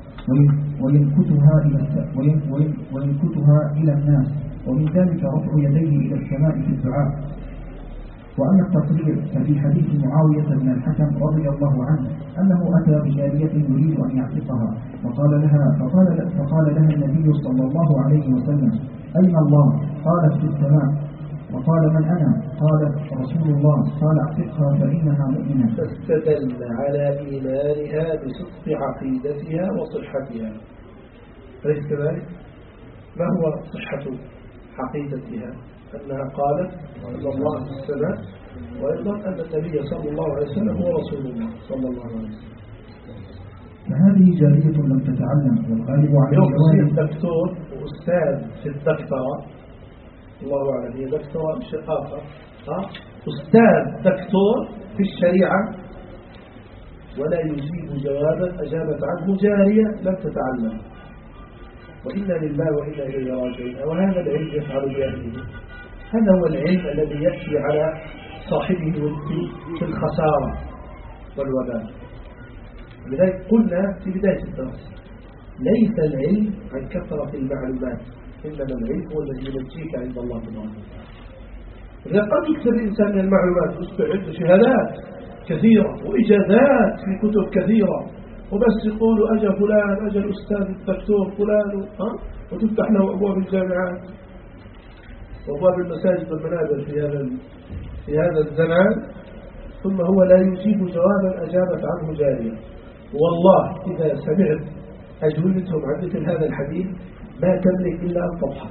وينكتها إلى الناس، ومن ذلك رفع يديه إلى السماء في الدعاء. وأما التصريح ففي حديث معاوية بن الحكم رضي الله عنه أنه أتى بجارية يريد أن يعتقها فقال لها النبي صلى الله عليه وسلم أين الله؟ قالت في السماء. وقال من أنا؟ قالت رسول الله. قال اعتقها فإنها مؤمنة. فاستدل على إيمانها بصدق عقيدتها وصحتها. أليس كذلك؟ ما هو صحة عقيدتها أنها قالت أن الله في السماء، وأيضا أن النبي صلى الله عليه وسلم هو رسول الله صلى الله عليه وسلم. فهذه جارية لم تتعلم، والغالب على يوم تصير الجوانب دكتور وأستاذ في الدكتوراه، الله أعلم هي دكتوراه بشيء آخر، أستاذ دكتور في الشريعة ولا يجيب جوابا أجابت عنه جارية لم تتعلم. وإنا لله وإنا إليه راجعون. وهذا العلم يفعل بأهله. هذا هو العلم الذي يأتي على صاحبه في الخسارة والوباء. لذلك قلنا في بداية الدرس ليس العلم عن كثرة المعلومات، إنما العلم هو الذي ينجيك عند الله سبحانه وتعالى. إذا قد يكثر الإنسان من المعلومات ويستعد شهادات كثيرة وإجازات في كتب كثيرة، وبس يقولوا أجا فلان أجا الأستاذ الدكتور فلان، وتفتح له أبواب الجامعات وأبواب المساجد والمنابر في هذا الزمان، ثم هو لا يجيب جوابا أجابت عنه جارية. والله إذا سمعت أجوبتهم عن مثل هذا الحديث ما تملك إلا أن تضحك.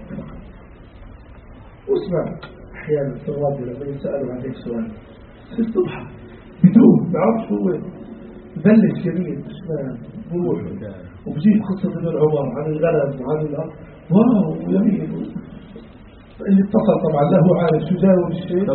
واسمع أحيانا في الراديو لما يسألوا عن هيك سؤال تضحك بدون تعرف شو بلش جميل اسمه بروح وبجيب قصة ابن عمر عن الغنم وعن الأرض، واو جميل. اللي اتصل طبعا له عارف شو جاوب الشيء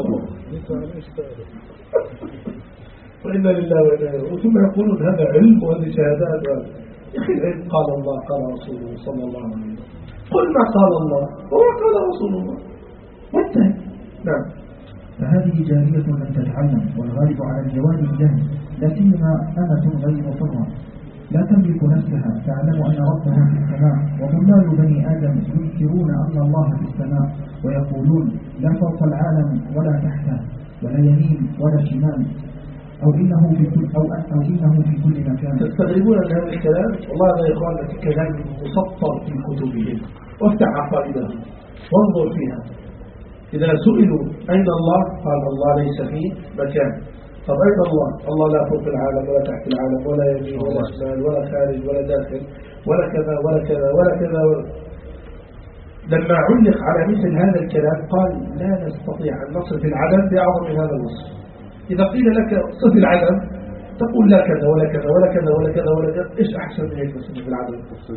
وإنا لله وإنا إليه، ثم يقولون هذا علم وهذه شهادات. يا أخي العلم قال الله قال رسوله صلى الله عليه وسلم، قل ما قال الله وما قال رسول الله وانتهى. نعم. فهذه جارية لم تتعلم، والغالب على الجوانب جهل، لا سيما أمة غير طرة لا تملك نفسها، تعلم أن ربها في السماء. وضلال بني آدم ينكرون أن الله في السماء، ويقولون لا فوق العالم ولا تحته، ولا يمين ولا شمال، أو إنه في كل مكان. تستغربون من هذا الكلام؟ والله يا إخواننا الكلام مسطر في كتبهم، وافتح عقائدهم وانظر فيها. إذا سئلوا أين الله قال الله ليس فيه مكان. طب أين الله؟ الله لا فوق العالم ولا تحت العالم ولا يمين ولا شمال ولا خارج ولا داخل ولا كذا ولا كذا ولا كذا ولا. لما علق على مثل هذا الكلام قال لا نستطيع أن نصف العدم بأعظم من هذا الوصف. إذا قيل لك صف العدم تقول لا كذا ولا كذا ولا كذا ولا كذا ولا كذا، إيش أحسن من هيك صف العدم؟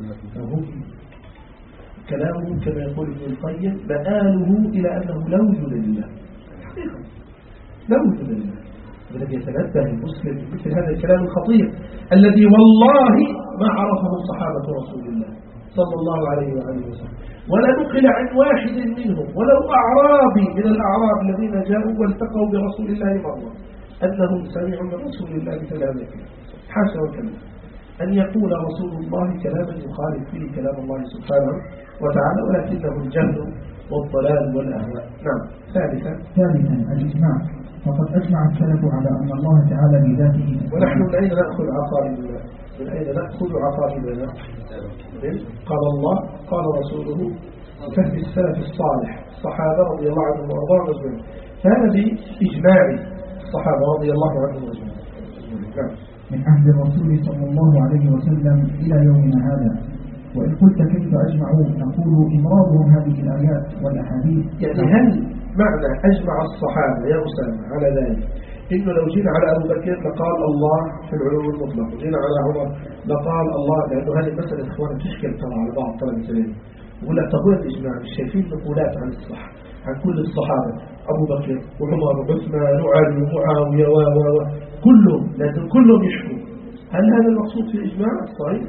كلامه كما يقول ابن القيم مآله إلى أنه لا وجود لله حقيقة، لا وجود لله. الذي يتنبه المسلم مثل هذا الكلام الخطير الذي والله ما عرفه صحابة رسول الله صلى الله عليه وآله وسلم، ولا نقل عن واحد منهم ولو أعرابي من الأعراب الذين جاءوا والتقوا برسول الله مرة أنهم سمعوا من رسول الله مثل هذا الكلام. حاشا وكلا أن يقول رسول الله كلاما يخالف فيه كلام الله سبحانه وتعالى، ولكنه الجهل والضلال والأهواء. نعم. ثالثا الإجماع. فقد أجمع السلف على أن الله تعالى بذاته. ونحن من أين نأخذ عقائدنا؟ من أين نأخذ عقائدنا؟ قال الله قال رسوله فهم السلف الصالح الصحابة رضي الله عنهم وأرضاهم أجمعين. فهذا بإجماع الصحابة رضي الله عنهم أجمعين. نعم. من عهد الرسول صلى الله عليه وسلم إلى يومنا هذا. وإن قلت كيف أجمعوا نقول إمرارهم هذه الآيات والأحاديث. يعني هل معنى أجمع الصحابة يا أسامة على ذلك إنه لو جينا على أبو بكر لقال الله في العلوم المطلق، وجينا على عمر لقال الله، لأنه هذه المسألة إخوانا تشكل ترى على بعض طلبة العلم. يقول لك تقول الإجماع مش شايفين نقولات عن الصح عن كل الصحابة أبو بكر وعمر وعثمان وعلي ومعاوية كلهم، لازم كلهم يشكوا. هل هذا المقصود في الإجماع الصحيح؟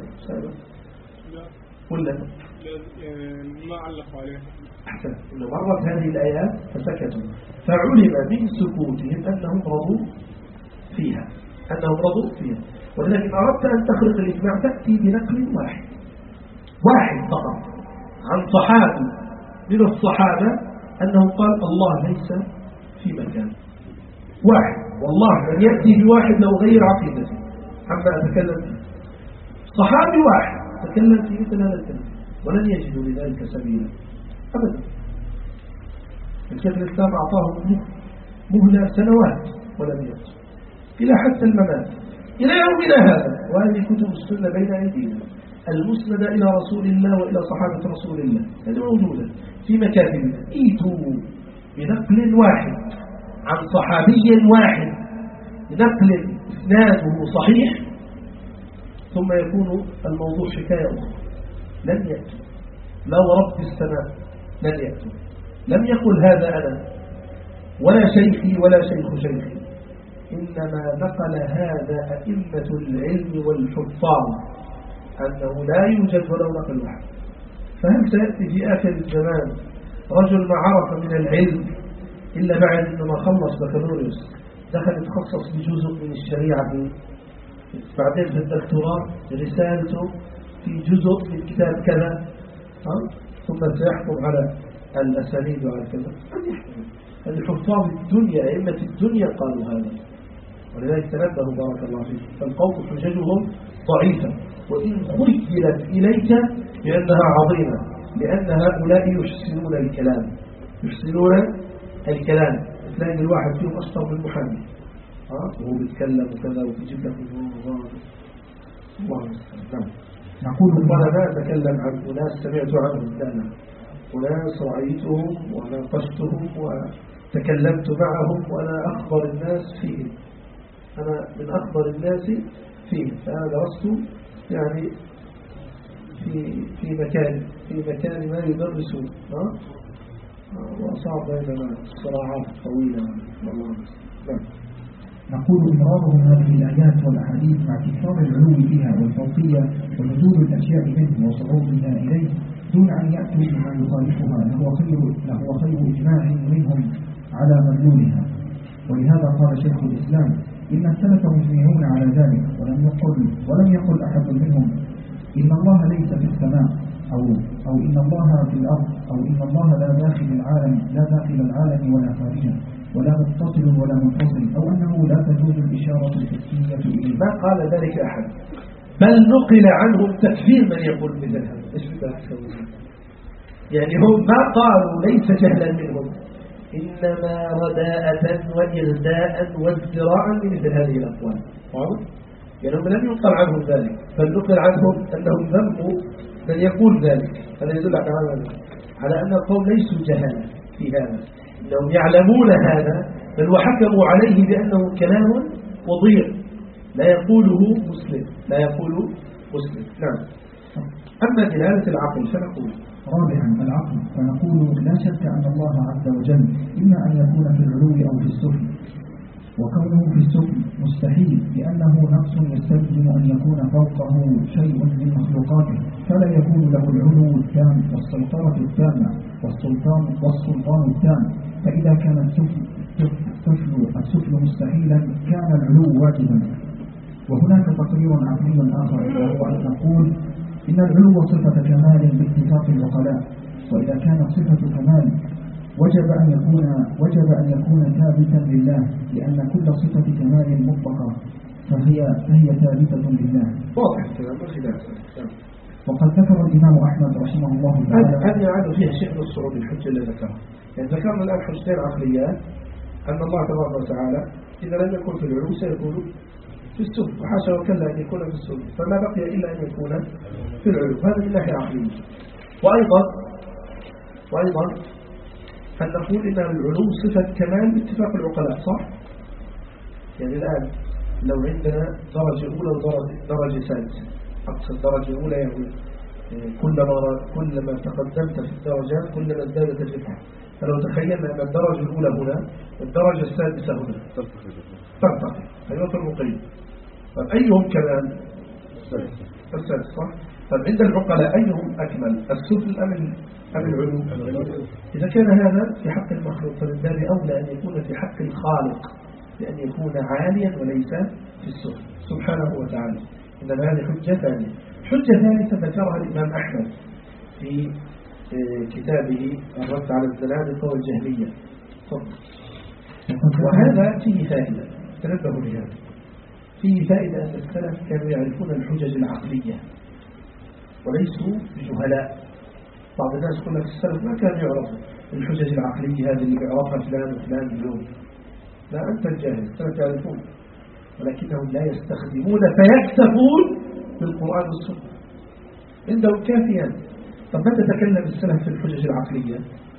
ولا ما علقوا عليه؟ أحسن. إنه مرت هذه الآيات فسكتوا، فعلم من سكوتهم أنهم رضوا فيها، ولذلك إن أردت أن تخرق الإجماع تأتي بنقل واحد فقط عن صحابي من الصحابة أنه قال الله ليس في مكان واحد. والله أن يأتي بواحد لو غير عقيدته عما أتكلم فيه. صحابي واحد تكلم في مثل هذا الكلام ولن يجدوا لذلك سبيلا أبدا. الشيخ الإسلام أعطاه مهلة سنوات ولم يأتي إلى حتى الممات إلى يومنا هذا. وهذه كتب السنة بين أيدينا المسندة إلى رسول الله وإلى صحابة رسول الله هذه موجودة في مكاتب ائتوا بنقل واحد عن صحابي واحد نقل إسناده صحيح ثم يكون الموضوع حكاية أخرى. لن يأتوا، لا ورب السماء لن يأتوا. لم يقل هذا أنا ولا شيخي ولا شيخ شيخي، إنما نقل هذا أئمة العلم والحفاظ أنه لا يوجد ولو نقل واحد. فهل سيأتي في آخر الزمان رجل ما عرف من العلم إلا بعد أنه خلص بكالوريوس دخل يتخصص بجزء من الشريعة، بعدين في الدكتوراه رسالته في جزء من كتاب كذا، ثم سيحكم على الأسانيد وعلى كذا؟ الحفاظ الدنيا أئمة الدنيا قالوا هذا، ولذلك تنبهوا بارك الله فيك. فالقوم حججهم ضعيفة وإن خيلت إليك بأنها عظيمة، لأن هؤلاء يحسنون الكلام، تلاقي الواحد فيهم أشطر من محامي وهو بيتكلم وكذا وبيجيب لك الله المستعان. نقول وأنا لا أتكلم عن أناس سمعت عنهم، لا أناس رأيتهم وناقشتهم وتكلمت معهم وأنا أخبر الناس فيهم، أنا من أخبر الناس فيهم. فأنا درست يعني في مكان ما يدرسون وأصاب بيننا صراعات طويلة. نقول إمرارهم هذه الآيات والأحاديث مع تكرار العلو فيها والفوقية ونزول الأشياء منه وصعودها إليه دون أن يأتوا بما يخالفها لهو خير إجماع منهم على مدلولها. ولهذا قال شيخ الإسلام إن السلف مجمعون على ذلك، ولم يقل أحد منهم إن الله ليس في السماء أو إن الله في الأرض أو إن الله لا داخل العالم ولا خارجه ولا متصل ولا منفصل، أو أنه لا تجوز الإشارة الحسية إليه. ما قال ذلك أحد، بل نقل عنهم تكفير من يقول مثل هذا. إيش يعني هم ما قالوا ليس جهلا منهم، إنما رداءة وإغداء وازدراء من مثل هذه الأقوال. يعني هم لم ينقل عنهم ذلك، بل نقل عنهم أنهم ذموا من يقول ذلك. هذا يدل على أن القوم ليسوا جهلا في هذا، إنهم يعلمون هذا، بل وحكموا عليه بأنه كلام وضيع لا يقوله مسلم. نعم. أما دلالة العقل فنقول رابعا العقل، فنقول لا شك أن الله عز وجل إما أن يكون في العلو أو في السفل، وكونه في السفل مستحيل لأنه نقص يستلزم أن يكون فوقه شيء من مخلوقاته، فلا يكون له العلو التام والسيطرة التامة والسلطان التام. فإذا كان السفل مستحيلا كان العلو واجبا. وهناك تقرير عقلي آخر، وهو أن نقول إن العلو صفة كمال باتفاق العقلاء، وإذا كانت صفة كمال وجب أن يكون ثابتا لله، لأن كل صفة كمال مطلقة فهي ثابتة لله. واضح الكلام والخلاف. وقد ذكر الإمام أحمد رحمه الله تعالى هذا يعد فيها شيء من الصعود الحجة اللي ذكرها. يعني ذكرنا الآن حجتين عقليات، أن الله تبارك وتعالى إذا لم يكن في العلو سيكون في السفل، وحاشا وكلا أن يكون في السفل، فما بقي إلا أن يكون في العلو. هذا من ناحية عقلية. وأيضا أن نقول إن العلو صفة كمال باتفاق العقلاء، صح؟ يعني الآن لو عندنا درجة أولى ودرجة ثالثة، أقصى الدرجة الأولى يعني كلما تقدمت في الدرجات كلما ازدادت الرفعة. فلو تخيلنا أن الدرجة الأولى هنا والدرجة السادسة هنا ترتقي، أيوة المقيم. طيب أيهم كمال؟ السادس، صح؟ طيب عند العقلاء أيهم أكمل، السفل أم العلو؟ إذا كان هذا في حق المخلوق فمن باب أولى أن يكون في حق الخالق، بأن يكون عاليا وليس في السفل سبحانه وتعالى. إنما هذه حجة ثانية. حجة ثالثة ذكرها الإمام أحمد في كتابه الرد على الزنادقة والجهمية. وهذا فيه فائدة، تنبهوا لهذا. فيه فائدة أن السلف كانوا يعرفون الحجج العقلية وليسوا بجهلاء. بعض الناس يقول لك السلف ما كانوا يعرفوا الحجج العقلية هذه اللي بيعرفها فلان وفلان اليوم. لا، أنت الجاهل، السلف يعرفون ولكنهم لا يستخدمون فيكتفون بالقرآن والسنة. عندهم كافيا طب متى تكلم السلف في الحجج العقلية؟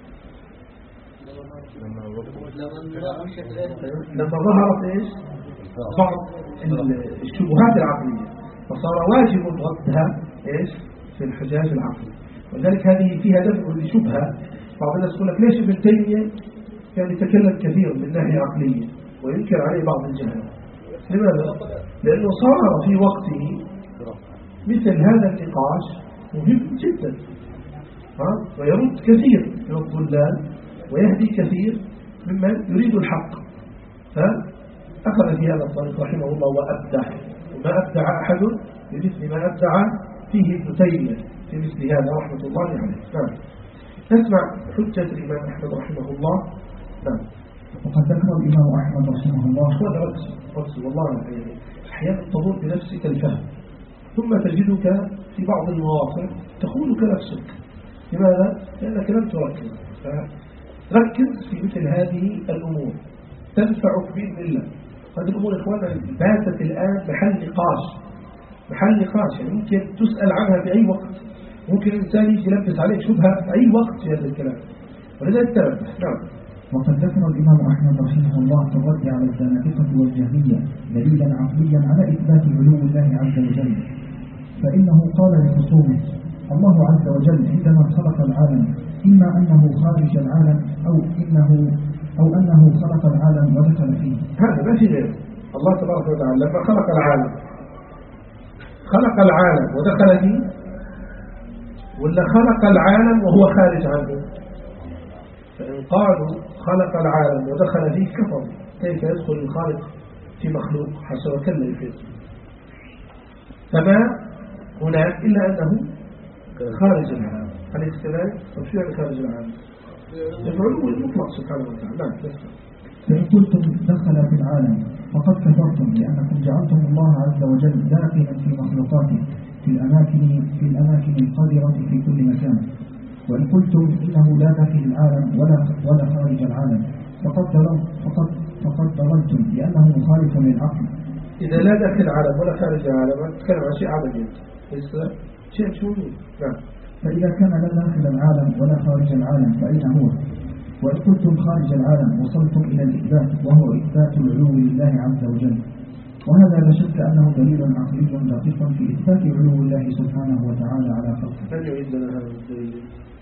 لما ظهرت إيش؟ بعض الشبهات العقلية، فصار واجب ردها إيش؟ في الحجاج العقلية. ولذلك هذه فيها دفع لشبهة. بعض الناس يقول لك ليش ابن تيمية كان يتكلم كثير من ناحية عقلية وينكر عليه بعض الجهل؟ لماذا؟ لأنه صار في وقته مثل هذا النقاش مهم جدا، ويرد كثير من الضلال ويهدي كثير ممن يريد الحق، فأخذ في هذا الطريق رحمه الله وأبدع، وما أبدع أحد بمثل ما أبدع فيه ابن تيمية في مثل هذا رحمة الله عليه. نسمع حجة الإمام أحمد رحمه الله. وقد ذكر الإمام أحمد رحمه الله. ركز والله، أحيانا تظن بنفسك الفهم ثم تجدك في بعض المواقع تخونك نفسك. لماذا؟ لأنك لم تركز. ركز في مثل هذه الأمور تنفعك بإذن الله. هذه الأمور إخوانا باتت الآن محل نقاش، يعني ممكن تسأل عنها في أي وقت، ممكن الإنسان يجي يلبس عليك شبهة في أي وقت في هذا الكلام، ولذلك تنبه. وقد ذكر الإمام أحمد رحمه الله في الرد على الزنادقة والجهمية دليلا عقليا على إثبات علو الله عز وجل، فإنه قال لخصومه: الله عز وجل عندما خلق العالم إما أنه خارج العالم أو أنه خلق العالم ودخل فيه. هذا ما في غير. الله تبارك وتعالى لما خلق العالم ودخل فيه، ولا خلق العالم وهو خارج عنه؟ فإن قالوا خلق العالم ودخل فيه كفر. كيف يدخل الخالق في مخلوق؟ حسب كلا يفيد. فما هناك إلا أنه خارج العالم. عليه السلام وشو يعني خارج العالم؟ العلو المطلق سبحانه وتعالى. فإن قلتم دخل في العالم فقد كفرتم، لأنكم جعلتم الله عز وجل داخلا في مخلوقاته في الأماكن القادرة في كل مكان. وإن قلتم إنه لا داخل العالم ولا خارج العالم فقد ضللتم، لأنه مخالف للعقل. إذا لا داخل العالم ولا خارج العالم نتكلم عن شيء عملي، شيء شؤوني. فإذا كان لا داخل العالم ولا خارج العالم فأين هو؟ وإن كنتم خارج العالم وصلتم إلى الإثبات، وهو إثبات العلو لله عز وجل، وهذا لا شك أنه دليل عقلي دقيق في إثبات علو الله سبحانه وتعالى على خلقه. من يعيد لنا هذا الدليل؟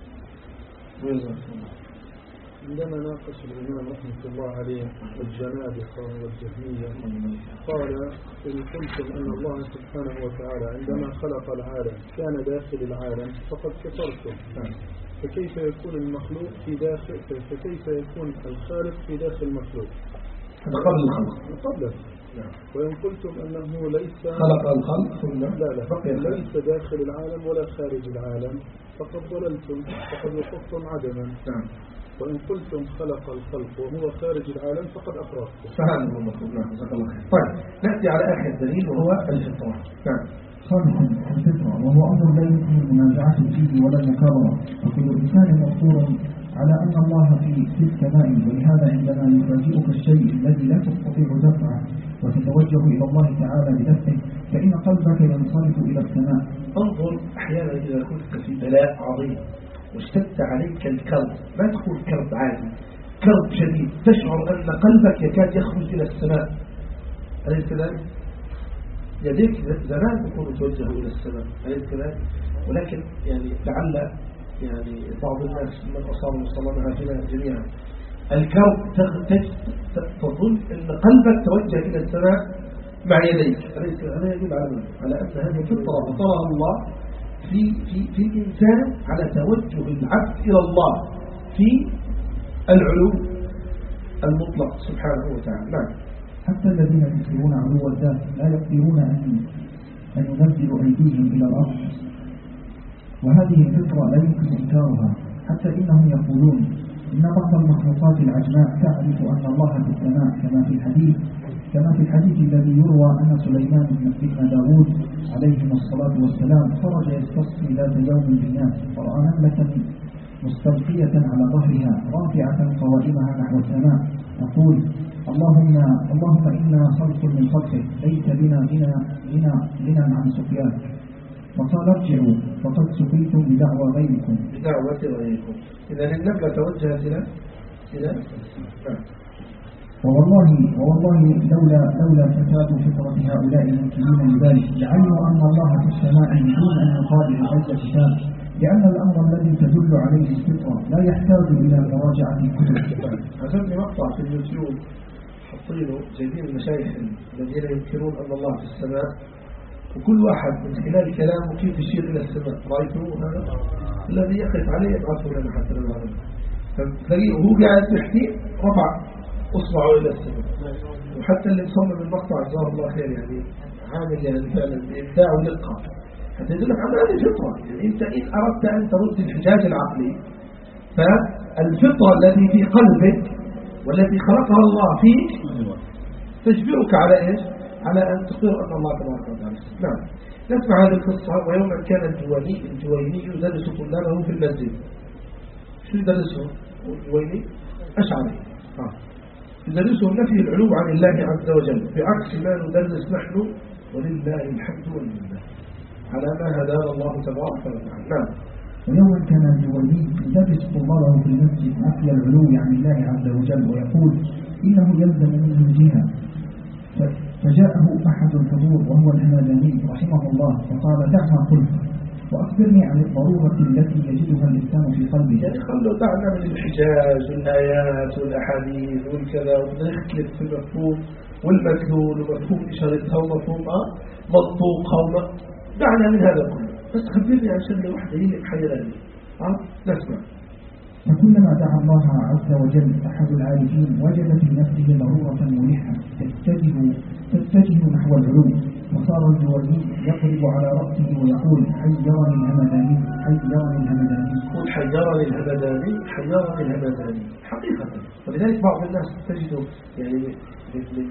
عندما ناقش الإمام رحمة الله عليه الجنادقة والجهمية قال: إن قلتم أن الله سبحانه وتعالى عندما خلق العالم كان داخل العالم فقد كفرتم، فكيف يكون المخلوق في داخل، فكيف يكون الخالق في داخل المخلوق؟ هذا قبل الخلق. قبل. وإن قلتم أنه ليس خلق الخلق ثم ليس داخل العالم ولا خارج العالم فقد ضللتم، فقد وقفتم عدما. وإن قلتم خلق الخلق وهو خارج العالم فقد أقررتم. فهذا هو المطلوب. جزاك الله خير. طيب نأتي على آخر الدليل وهو الفطرة. خامسا الفطرة، وهو أمر لا يمكن المنازعة فيه ولا المكابرة، وكل إنسان مفطور على أن الله في السماء، ولهذا عندما يفاجئك الشيء الذي لا تستطيع دفعه وتتوجه إلى الله تعالى بدفعه فإن قلبك ينصرف إلى السماء. انظر أحيانا إذا كنت في بلاء عظيم واشتد عليك الكرب، ما تقول كرب عادي، كرب شديد، تشعر أن قلبك يكاد يخرج إلى السماء. أليس كذلك؟ يديك زمان يكون متوجه إلى السماء، أليس كذلك؟ ولكن يعني لعل يعني بعض الناس من أصابوا وصلنا فينا جميعا الكرب تظن أن قلبك توجه إلى السماء مع يديك. أليس كذلك؟ هذا يدل على أن هذه فطرة فطرها الله في الإنسان على توجه العبد إلى الله في العلو المطلق سبحانه وتعالى. حتى الذين ينكرون علو الذات لا يقدرون أن ينزلوا أيديهم إلى الأرض، وهذه الفطرة لا يمكن إنكارها. حتى إنهم يقولون إن بعض المخلوقات العجماء تعرف أن الله في السماء، كما في الحديث الذي يروى أن سليمان بن داود عليهم الصلاة والسلام خرج يستسقي ذات يوم بالناس فرأى نملة مستلقية على ظهرها رافعة قوائمها نحو السماء تقول: اللهم إنا خلق من خلقك، ليس بنا غنى عن سقياك. فقال ارجعوا فقد سقيتم بدعوى غيركم. بدعوة غيركم. إذا النبلة توجهت إلى ووالله لولا فساد فطرة هؤلاء المنكرين لذلك لعلموا أن الله في السماء دون أن يقابل أي كتاب، لأن الأمر الذي تدل عليه الفطرة لا يحتاج إلى مراجعة الكتب. عجبني مقطع في اليوتيوب حاطينه جايبين المشايخ الذين ينكرون أن الله في السماء، وكل واحد من خلال كلامه كيف يشير إلى السماء. رأيتوه هذا الذي يقف عليه يبعثه لنا حتى لو هذا، فتلاقيه وهو قاعد يحكي رفع أصبعه إلى السماء. وحتى اللي مصمم المقطع جزاه الله خير يعني عامل يعني فعلا بإبداع ودقة حتى يدلك على هذه الفطرة. يعني أنت إن أردت أن ترد الحجاج العقلي فالفطرة التي في قلبك والتي خلقها الله فيك تجبرك على إيش؟ على أن تقر أن الله تبارك وتعالى. نعم. نسمع هذه القصة. ويوما كان الجويني يدرس طلابه في المسجد. شو يدرسه الجويني؟ أشعري. يدرسهم نفي العلو عن الله عز وجل بعكس ما ندرس نحن ولله الحمد والمنة على ما هدانا الله تبارك وتعالى. نعم. ويوما كان الجويني يدرس طلابه في المسجد نفي العلو عن الله عز وجل ويقول إنه يلزم منه الجهة. فجاءه أحد الحضور وهو الهمداني رحمه الله فقال دعنا قلت وأخبرني عن الضرورة التي يجدها الإنسان في قلبه. يعني خلوا دعنا من الحجاج والآيات والأحاديث والكذا ونختلف في المفهوم والمدلول ومفهوم إشارتها ومفهوم منطوقها دعنا من هذا كله، بس خبرني عن شغلة واحدة هي اللي محيراني. نسمع. فكلما دعا الله عز وجل أحد العارفين وجد في نفسه ضرورة ملحة تتجه نحو العلو، وصار الجويني يضرب على رأسه ويقول حيرني الهمداني حيرني الهمداني. يقول حيرني الهمداني حيرني الهمداني حقيقة. ولذلك بعض الناس تجده يعني من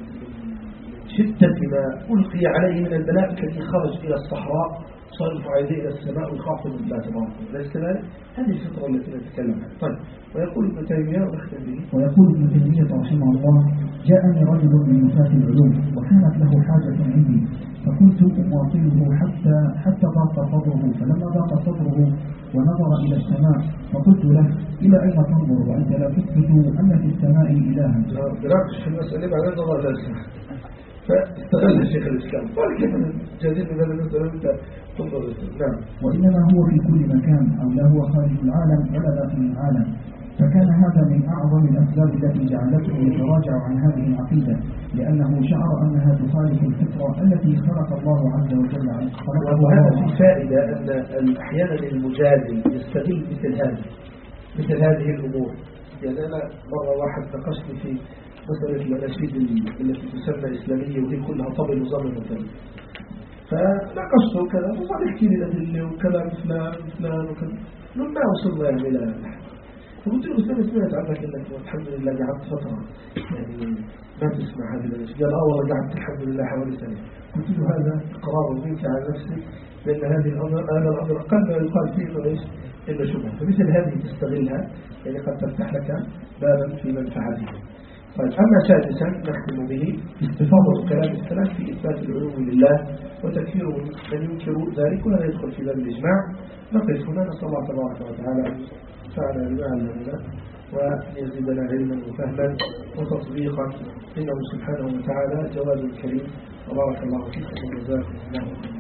شدة ما ألقي عليه من البلاء كي خرج إلى الصحراء صرف عيديه إلى السماء ويخاطب الله تبارك وتعالى. ليس كذلك؟ هذه الفطرة التي نتكلم عنها. طيب. ويقول ابن تيمية ونختم به. ويقول ابن تيمية رحمه الله جاءني رجل من مفات العلوم وكانت له حاجة عندي فكنت أواصله حتى ضاق صدره، فلما ضاق صدره ونظر إلى السماء فقلت له إلى أين تنظر وأنت لا تثبت أن في السماء إلها. نناقش في المسألة بعدين نظر إلى السماء. فاستغل شيخ الإسلام قال كيف جديد من هذا المسألة أنت تنظر إلى السماء. نعم. وإنما هو في كل مكان أو لا هو خارج العالم ولا داخل العالم. فكان هذا من أعظم الأسباب التي جعلته يتراجع عن هذه العقيدة، لأنه شعر أنها تخالف الفطرة التي خلق الله عز وجل عنه. وهذا في فائدة أن أحيانا المجادل يستغل مثل هذه الأمور. يعني أنا مرة واحد ناقشني في مسألة الأناشيد التي تسمى إسلامية وهي كلها طبل وزمن وكذا، فناقشته كذا وصار يحكي لي الأدلة وكلام فلان وكذا، ما وصلنا يعني إلى فقلت له أستاذ سمعت عنك إنك الحمد لله قعدت فترة يعني ما تسمع هذه الأشياء. قال والله قعدت الحمد لله حوالي سنة. قلت له هذا إقرار منك على نفسك لأن هذا الأمر أقل ما يقال فيه إنه إيش؟ إنه شبهة. فمثل هذه تستغلها يعني قد تفتح لك بابا في منفعته. طيب. أما سادسا نختم به استفاضة كلام السلف في إثبات العلو لله وتكفير من ينكر ذلك ولا يدخل في باب الإجماع. نقف هنا نسأل الله تبارك وتعالى أن ينفعنا بما علمنا ويزيدنا علما وفهما وتطبيقا إنه سبحانه وتعالى جواد كريم. وبارك الله فيكم وجزاكم الله خيرا.